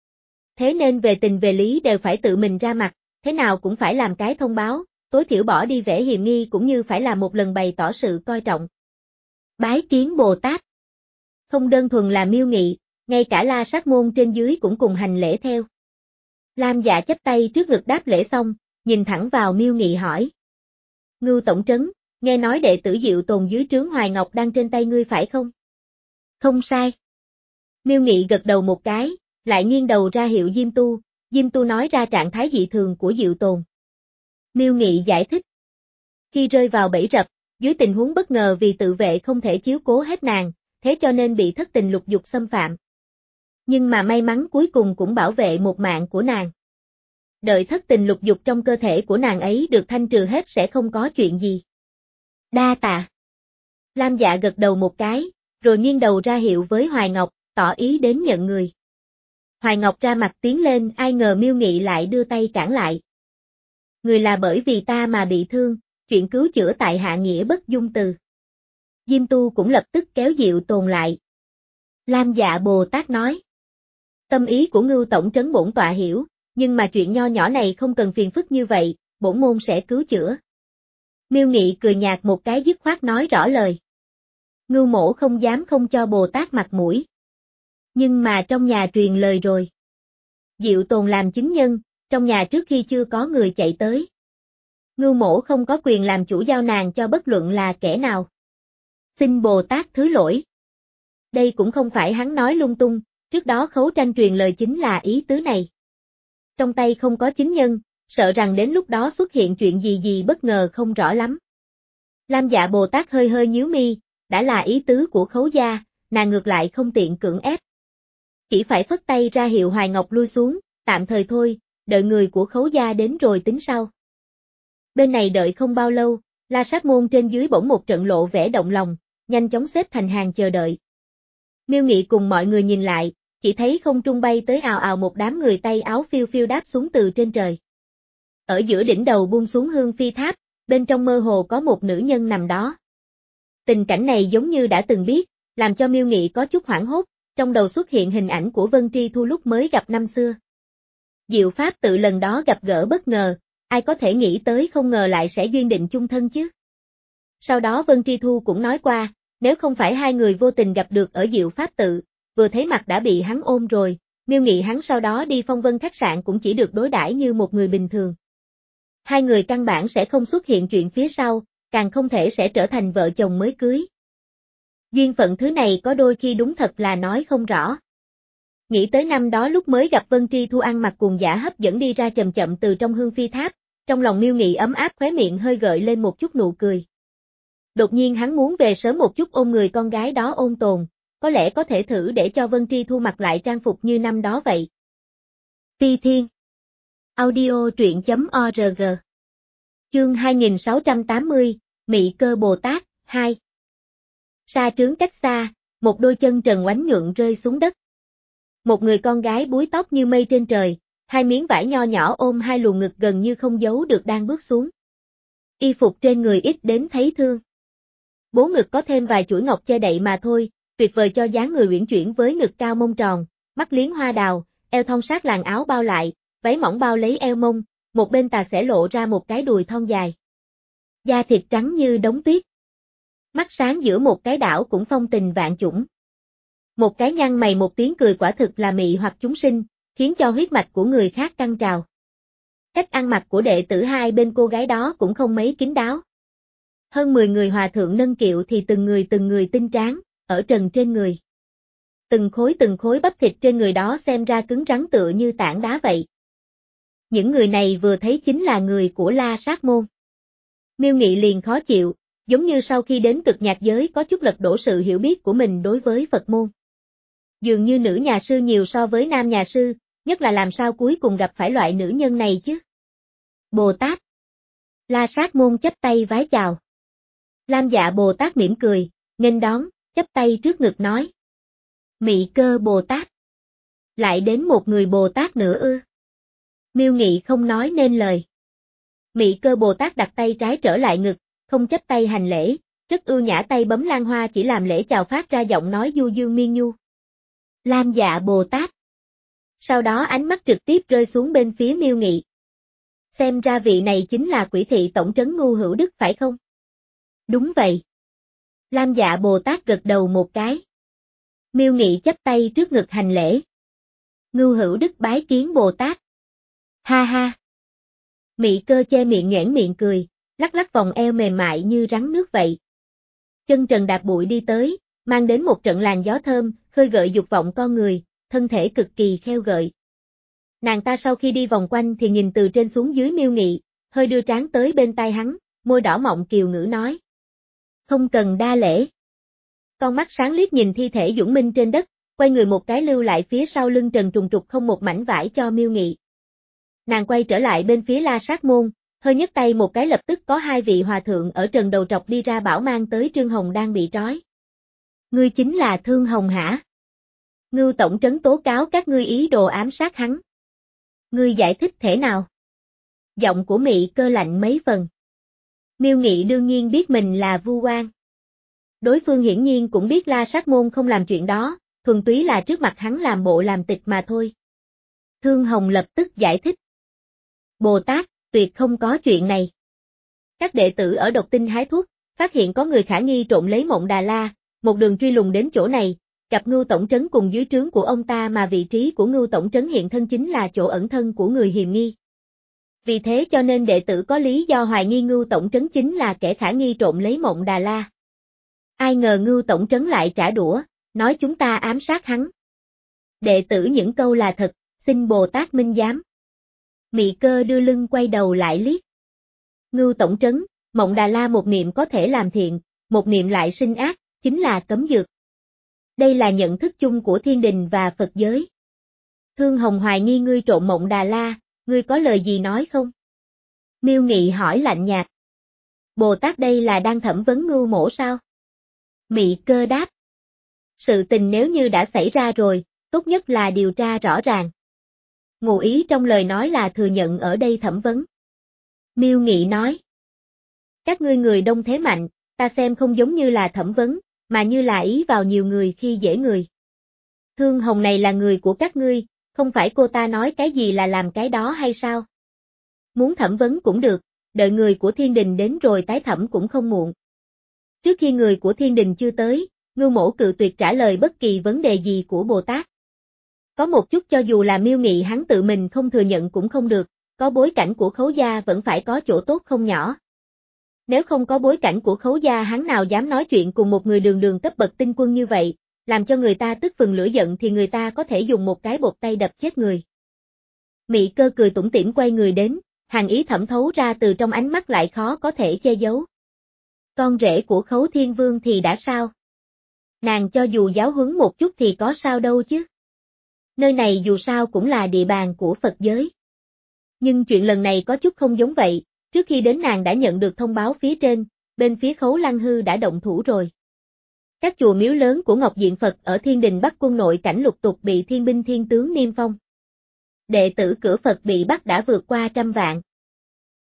Thế nên về tình về lý đều phải tự mình ra mặt, thế nào cũng phải làm cái thông báo, tối thiểu bỏ đi vẻ hiềm nghi cũng như phải làm một lần bày tỏ sự coi trọng. Bái kiến Bồ Tát. Không đơn thuần là Miêu Nghị, ngay cả La Sát Môn trên dưới cũng cùng hành lễ theo. Lam Dạ chắp tay trước ngực đáp lễ xong, nhìn thẳng vào Miêu Nghị hỏi. Ngưu Tổng Trấn, nghe nói đệ tử Diệu Tồn dưới trướng Hoài Ngọc đang trên tay ngươi phải không? Không sai. Miêu Nghị gật đầu một cái, lại nghiêng đầu ra hiệu Diêm Tu, Diêm Tu nói ra trạng thái dị thường của Diệu Tồn. Miêu Nghị giải thích. Khi rơi vào bẫy rập, dưới tình huống bất ngờ vì tự vệ không thể chiếu cố hết nàng, thế cho nên bị thất tình lục dục xâm phạm. Nhưng mà may mắn cuối cùng cũng bảo vệ một mạng của nàng. Đợi thất tình lục dục trong cơ thể của nàng ấy được thanh trừ hết sẽ không có chuyện gì. Đa tạ. Lam Dạ gật đầu một cái, rồi nghiêng đầu ra hiệu với Hoài Ngọc, tỏ ý đến nhận người. Hoài Ngọc ra mặt tiến lên, ai ngờ Miêu Nghị lại đưa tay cản lại. Người là bởi vì ta mà bị thương, chuyện cứu chữa tại hạ nghĩa bất dung từ. Diêm Tu cũng lập tức kéo Diệu Tồn lại. Lam Dạ Bồ Tát nói. Tâm ý của Ngưu Tổng Trấn bổn tọa hiểu, nhưng mà chuyện nho nhỏ này không cần phiền phức như vậy, bổn môn sẽ cứu chữa. Miêu Nghị cười nhạt một cái dứt khoát nói rõ lời. Ngưu mổ không dám không cho Bồ Tát mặt mũi. Nhưng mà trong nhà truyền lời rồi. Diệu Tồn làm chứng nhân, trong nhà trước khi chưa có người chạy tới. Ngưu mổ không có quyền làm chủ giao nàng cho bất luận là kẻ nào. Xin Bồ Tát thứ lỗi. Đây cũng không phải hắn nói lung tung, trước đó Khấu Tranh truyền lời chính là ý tứ này. Trong tay không có chứng nhân, sợ rằng đến lúc đó xuất hiện chuyện gì gì bất ngờ không rõ lắm. Lam Dạ Bồ Tát hơi hơi nhíu mi, đã là ý tứ của Khấu gia, nàng ngược lại không tiện cưỡng ép. Chỉ phải phất tay ra hiệu Hoài Ngọc lui xuống, tạm thời thôi, đợi người của Khấu gia đến rồi tính sau. Bên này đợi không bao lâu, La Sát Môn trên dưới bỗng một trận lộ vẻ động lòng, nhanh chóng xếp thành hàng chờ đợi. Miêu Nghị cùng mọi người nhìn lại, chỉ thấy không trung bay tới ào ào một đám người tay áo phiêu phiêu đáp xuống từ trên trời. Ở giữa đỉnh đầu buông xuống hương phi tháp, bên trong mơ hồ có một nữ nhân nằm đó. Tình cảnh này giống như đã từng biết, làm cho Miêu Nghị có chút hoảng hốt, trong đầu xuất hiện hình ảnh của Vân Tri Thu lúc mới gặp năm xưa. Diệu Pháp tự lần đó gặp gỡ bất ngờ, ai có thể nghĩ tới không ngờ lại sẽ duyên định chung thân chứ. Sau đó Vân Tri Thu cũng nói qua, nếu không phải hai người vô tình gặp được ở Diệu Pháp tự, vừa thấy mặt đã bị hắn ôm rồi, Miêu Nghị hắn sau đó đi Phong Vân khách sạn cũng chỉ được đối đãi như một người bình thường. Hai người căn bản sẽ không xuất hiện chuyện phía sau, càng không thể sẽ trở thành vợ chồng mới cưới. Duyên phận thứ này có đôi khi đúng thật là nói không rõ. Nghĩ tới năm đó lúc mới gặp Vân Tri Thu ăn mặc cuồng dã hấp dẫn đi ra chậm chậm từ trong hương phi tháp, trong lòng Miêu Nghị ấm áp khóe miệng hơi gợi lên một chút nụ cười. Đột nhiên hắn muốn về sớm một chút ôm người con gái đó ôn tồn, có lẽ có thể thử để cho Vân Tri Thu mặc lại trang phục như năm đó vậy. Phi Thiên Audio truyện chấm org Chương hai nghìn sáu trăm tám mươi, Mị Cơ Bồ Tát, hai. Sa trướng cách xa, một đôi chân trần oánh nhuận rơi xuống đất. Một người con gái búi tóc như mây trên trời, hai miếng vải nho nhỏ ôm hai luồng ngực gần như không giấu được đang bước xuống. Y phục trên người ít đến thấy thương. Bố ngực có thêm vài chuỗi ngọc che đậy mà thôi, tuyệt vời cho dáng người uyển chuyển với ngực cao mông tròn, mắt liếng hoa đào, eo thon sát làn áo bao lại, váy mỏng bao lấy eo mông, một bên tà sẽ lộ ra một cái đùi thon dài. Da thịt trắng như đống tuyết. Mắt sáng giữa một cái đảo cũng phong tình vạn chủng. Một cái nhăn mày một tiếng cười quả thực là mị hoặc chúng sinh, khiến cho huyết mạch của người khác căng trào. Cách ăn mặc của đệ tử hai bên cô gái đó cũng không mấy kín đáo. Hơn mười người hòa thượng nâng kiệu thì từng người từng người tinh tráng, ở trần trên người. Từng khối từng khối bắp thịt trên người đó xem ra cứng rắn tựa như tảng đá vậy. Những người này vừa thấy chính là người của La Sát Môn. Miêu Nghị liền khó chịu, giống như sau khi đến cực nhạc giới có chút lật đổ sự hiểu biết của mình đối với Phật môn. Dường như nữ nhà sư nhiều so với nam nhà sư, nhất là làm sao cuối cùng gặp phải loại nữ nhân này chứ. Bồ Tát. La Sát Môn chắp tay vái chào. Lam Dạ Bồ Tát mỉm cười, nghênh đón, chắp tay trước ngực nói. Mị Cơ Bồ Tát. Lại đến một người Bồ Tát nữa ư. Miêu Nghị không nói nên lời. Mị Cơ Bồ Tát đặt tay trái trở lại ngực, không chắp tay hành lễ, rất ưu nhã tay bấm lan hoa chỉ làm lễ chào phát ra giọng nói du dương miên nhu. Lam Dạ Bồ Tát. Sau đó ánh mắt trực tiếp rơi xuống bên phía Miêu Nghị. Xem ra vị này chính là Quỷ thị tổng trấn Ngưu Hữu Đức phải không? Đúng vậy. Lam Dạ Bồ Tát gật đầu một cái. Miêu Nghị chắp tay trước ngực hành lễ. Ngưu Hữu Đức bái kiến Bồ Tát. Ha ha. Mị Cơ che miệng nhoẻn miệng cười, lắc lắc vòng eo mềm mại như rắn nước vậy. Chân trần đạp bụi đi tới, mang đến một trận làn gió thơm, khơi gợi dục vọng con người, thân thể cực kỳ khêu gợi. Nàng ta sau khi đi vòng quanh thì nhìn từ trên xuống dưới Miêu Nghị, hơi đưa trán tới bên tai hắn, môi đỏ mọng kiều ngữ nói. Không cần đa lễ. Con mắt sáng liếc nhìn thi thể dũng minh trên đất, quay người một cái lưu lại phía sau lưng trần trùng trục không một mảnh vải cho Miêu Nghị. Nàng quay trở lại bên phía La Sát Môn, hơi nhấc tay một cái lập tức có hai vị hòa thượng ở trần đầu trọc đi ra bảo mang tới Trương Hồng đang bị trói. Ngươi chính là Thương Hồng hả? Ngưu tổng trấn tố cáo các ngươi ý đồ ám sát hắn. Ngươi giải thích thế nào? Giọng của Mị Cơ lạnh mấy phần. Miêu Nghị đương nhiên biết mình là vu oan. Đối phương hiển nhiên cũng biết La Sát Môn không làm chuyện đó, thuần túy là trước mặt hắn làm bộ làm tịch mà thôi. Thương Hồng lập tức giải thích. Bồ Tát, tuyệt không có chuyện này. Các đệ tử ở Độc Tinh hái thuốc, phát hiện có người khả nghi trộn lấy Mộng Đà La, một đường truy lùng đến chỗ này, gặp Ngưu tổng trấn cùng dưới trướng của ông ta mà vị trí của Ngưu tổng trấn hiện thân chính là chỗ ẩn thân của người hiềm nghi. Vì thế cho nên đệ tử có lý do hoài nghi Ngưu tổng trấn chính là kẻ khả nghi trộn lấy Mộng Đà La. Ai ngờ Ngưu tổng trấn lại trả đũa, nói chúng ta ám sát hắn. Đệ tử những câu là thật, xin Bồ Tát minh giám. Mị Cơ đưa lưng quay đầu lại liếc. Ngưu tổng trấn, Mộng Đà La một niệm có thể làm thiện, một niệm lại sinh ác, chính là cấm dược. Đây là nhận thức chung của thiên đình và Phật giới. Thương Hồng hoài nghi ngươi trộn Mộng Đà La, ngươi có lời gì nói không? Miêu Nghị hỏi lạnh nhạt. Bồ Tát đây là đang thẩm vấn Ngưu mỗ sao? Mị Cơ đáp. Sự tình nếu như đã xảy ra rồi, tốt nhất là điều tra rõ ràng. Ngụ ý trong lời nói là thừa nhận ở đây thẩm vấn. Miêu Nghị nói. Các ngươi người đông thế mạnh, ta xem không giống như là thẩm vấn, mà như là ý vào nhiều người khi dễ người. Thương Hồng này là người của các ngươi, không phải cô ta nói cái gì là làm cái đó hay sao? Muốn thẩm vấn cũng được, đợi người của thiên đình đến rồi tái thẩm cũng không muộn. Trước khi người của thiên đình chưa tới, Ngưu mỗ cự tuyệt trả lời bất kỳ vấn đề gì của Bồ Tát. Có một chút cho dù là Miêu Nghị hắn tự mình không thừa nhận cũng không được, có bối cảnh của Khấu gia vẫn phải có chỗ tốt không nhỏ. Nếu không có bối cảnh của Khấu gia hắn nào dám nói chuyện cùng một người đường đường cấp bậc tinh quân như vậy, làm cho người ta tức phừng lửa giận thì người ta có thể dùng một cái bột tay đập chết người. Mị Cơ cười tủm tỉm quay người đến, hàn ý thẩm thấu ra từ trong ánh mắt lại khó có thể che giấu. Con rể của Khấu Thiên Vương thì đã sao? Nàng cho dù giáo huấn một chút thì có sao đâu chứ. Nơi này dù sao cũng là địa bàn của Phật giới. Nhưng chuyện lần này có chút không giống vậy, trước khi đến nàng đã nhận được thông báo phía trên, bên phía Khấu Lăng Hư đã động thủ rồi. Các chùa miếu lớn của Ngọc Diện Phật ở Thiên Đình Bắc Quân nội cảnh lục tục bị thiên binh thiên tướng niêm phong. Đệ tử cửa Phật bị bắt đã vượt qua trăm vạn.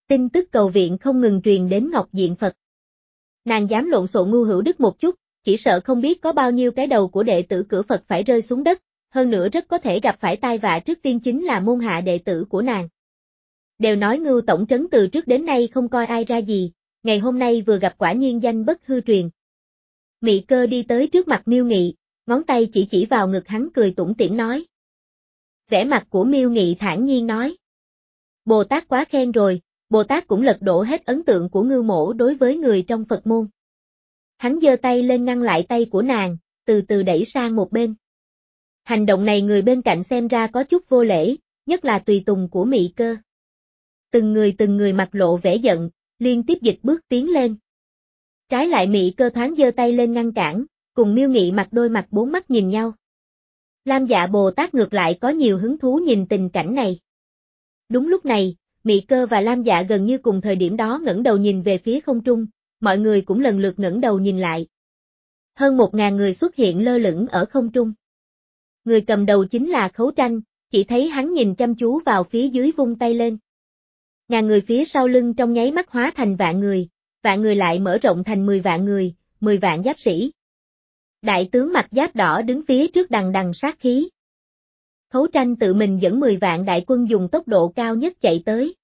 Tin tức cầu viện không ngừng truyền đến Ngọc Diện Phật. Nàng dám lộn xộn ngu hữu đức một chút, chỉ sợ không biết có bao nhiêu cái đầu của đệ tử cửa Phật phải rơi xuống đất, hơn nữa rất có thể gặp phải tai vạ trước tiên chính là môn hạ đệ tử của nàng. Đều nói Ngưu tổng trấn từ trước đến nay không coi ai ra gì, ngày hôm nay vừa gặp quả nhiên danh bất hư truyền. Mị Cơ đi tới trước mặt Miêu Nghị, ngón tay chỉ chỉ vào ngực hắn cười tủm tỉm nói. Vẻ mặt của Miêu Nghị thản nhiên nói. Bồ Tát quá khen rồi, Bồ Tát cũng lật đổ hết ấn tượng của Ngưu mỗ đối với người trong Phật môn. Hắn giơ tay lên ngăn lại tay của nàng, từ từ đẩy sang một bên. Hành động này người bên cạnh xem ra có chút vô lễ, nhất là tùy tùng của Mị Cơ. Từng người từng người mặt lộ vẻ giận, liên tiếp dịch bước tiến lên. Trái lại Mị Cơ thoáng giơ tay lên ngăn cản, cùng Miêu Nghị mặt đôi mặt bốn mắt nhìn nhau. Lam Dạ Bồ Tát ngược lại có nhiều hứng thú nhìn tình cảnh này. Đúng lúc này, Mị Cơ và Lam Dạ gần như cùng thời điểm đó ngẩng đầu nhìn về phía không trung, mọi người cũng lần lượt ngẩng đầu nhìn lại. Hơn một ngàn người xuất hiện lơ lửng ở không trung. Người cầm đầu chính là Khấu Tranh, chỉ thấy hắn nhìn chăm chú vào phía dưới vung tay lên. Ngàn người phía sau lưng trong nháy mắt hóa thành vạn người, vạn người lại mở rộng thành mười vạn người, mười vạn giáp sĩ. Đại tướng mặc giáp đỏ đứng phía trước đằng đằng sát khí. Khấu Tranh tự mình dẫn mười vạn đại quân dùng tốc độ cao nhất chạy tới.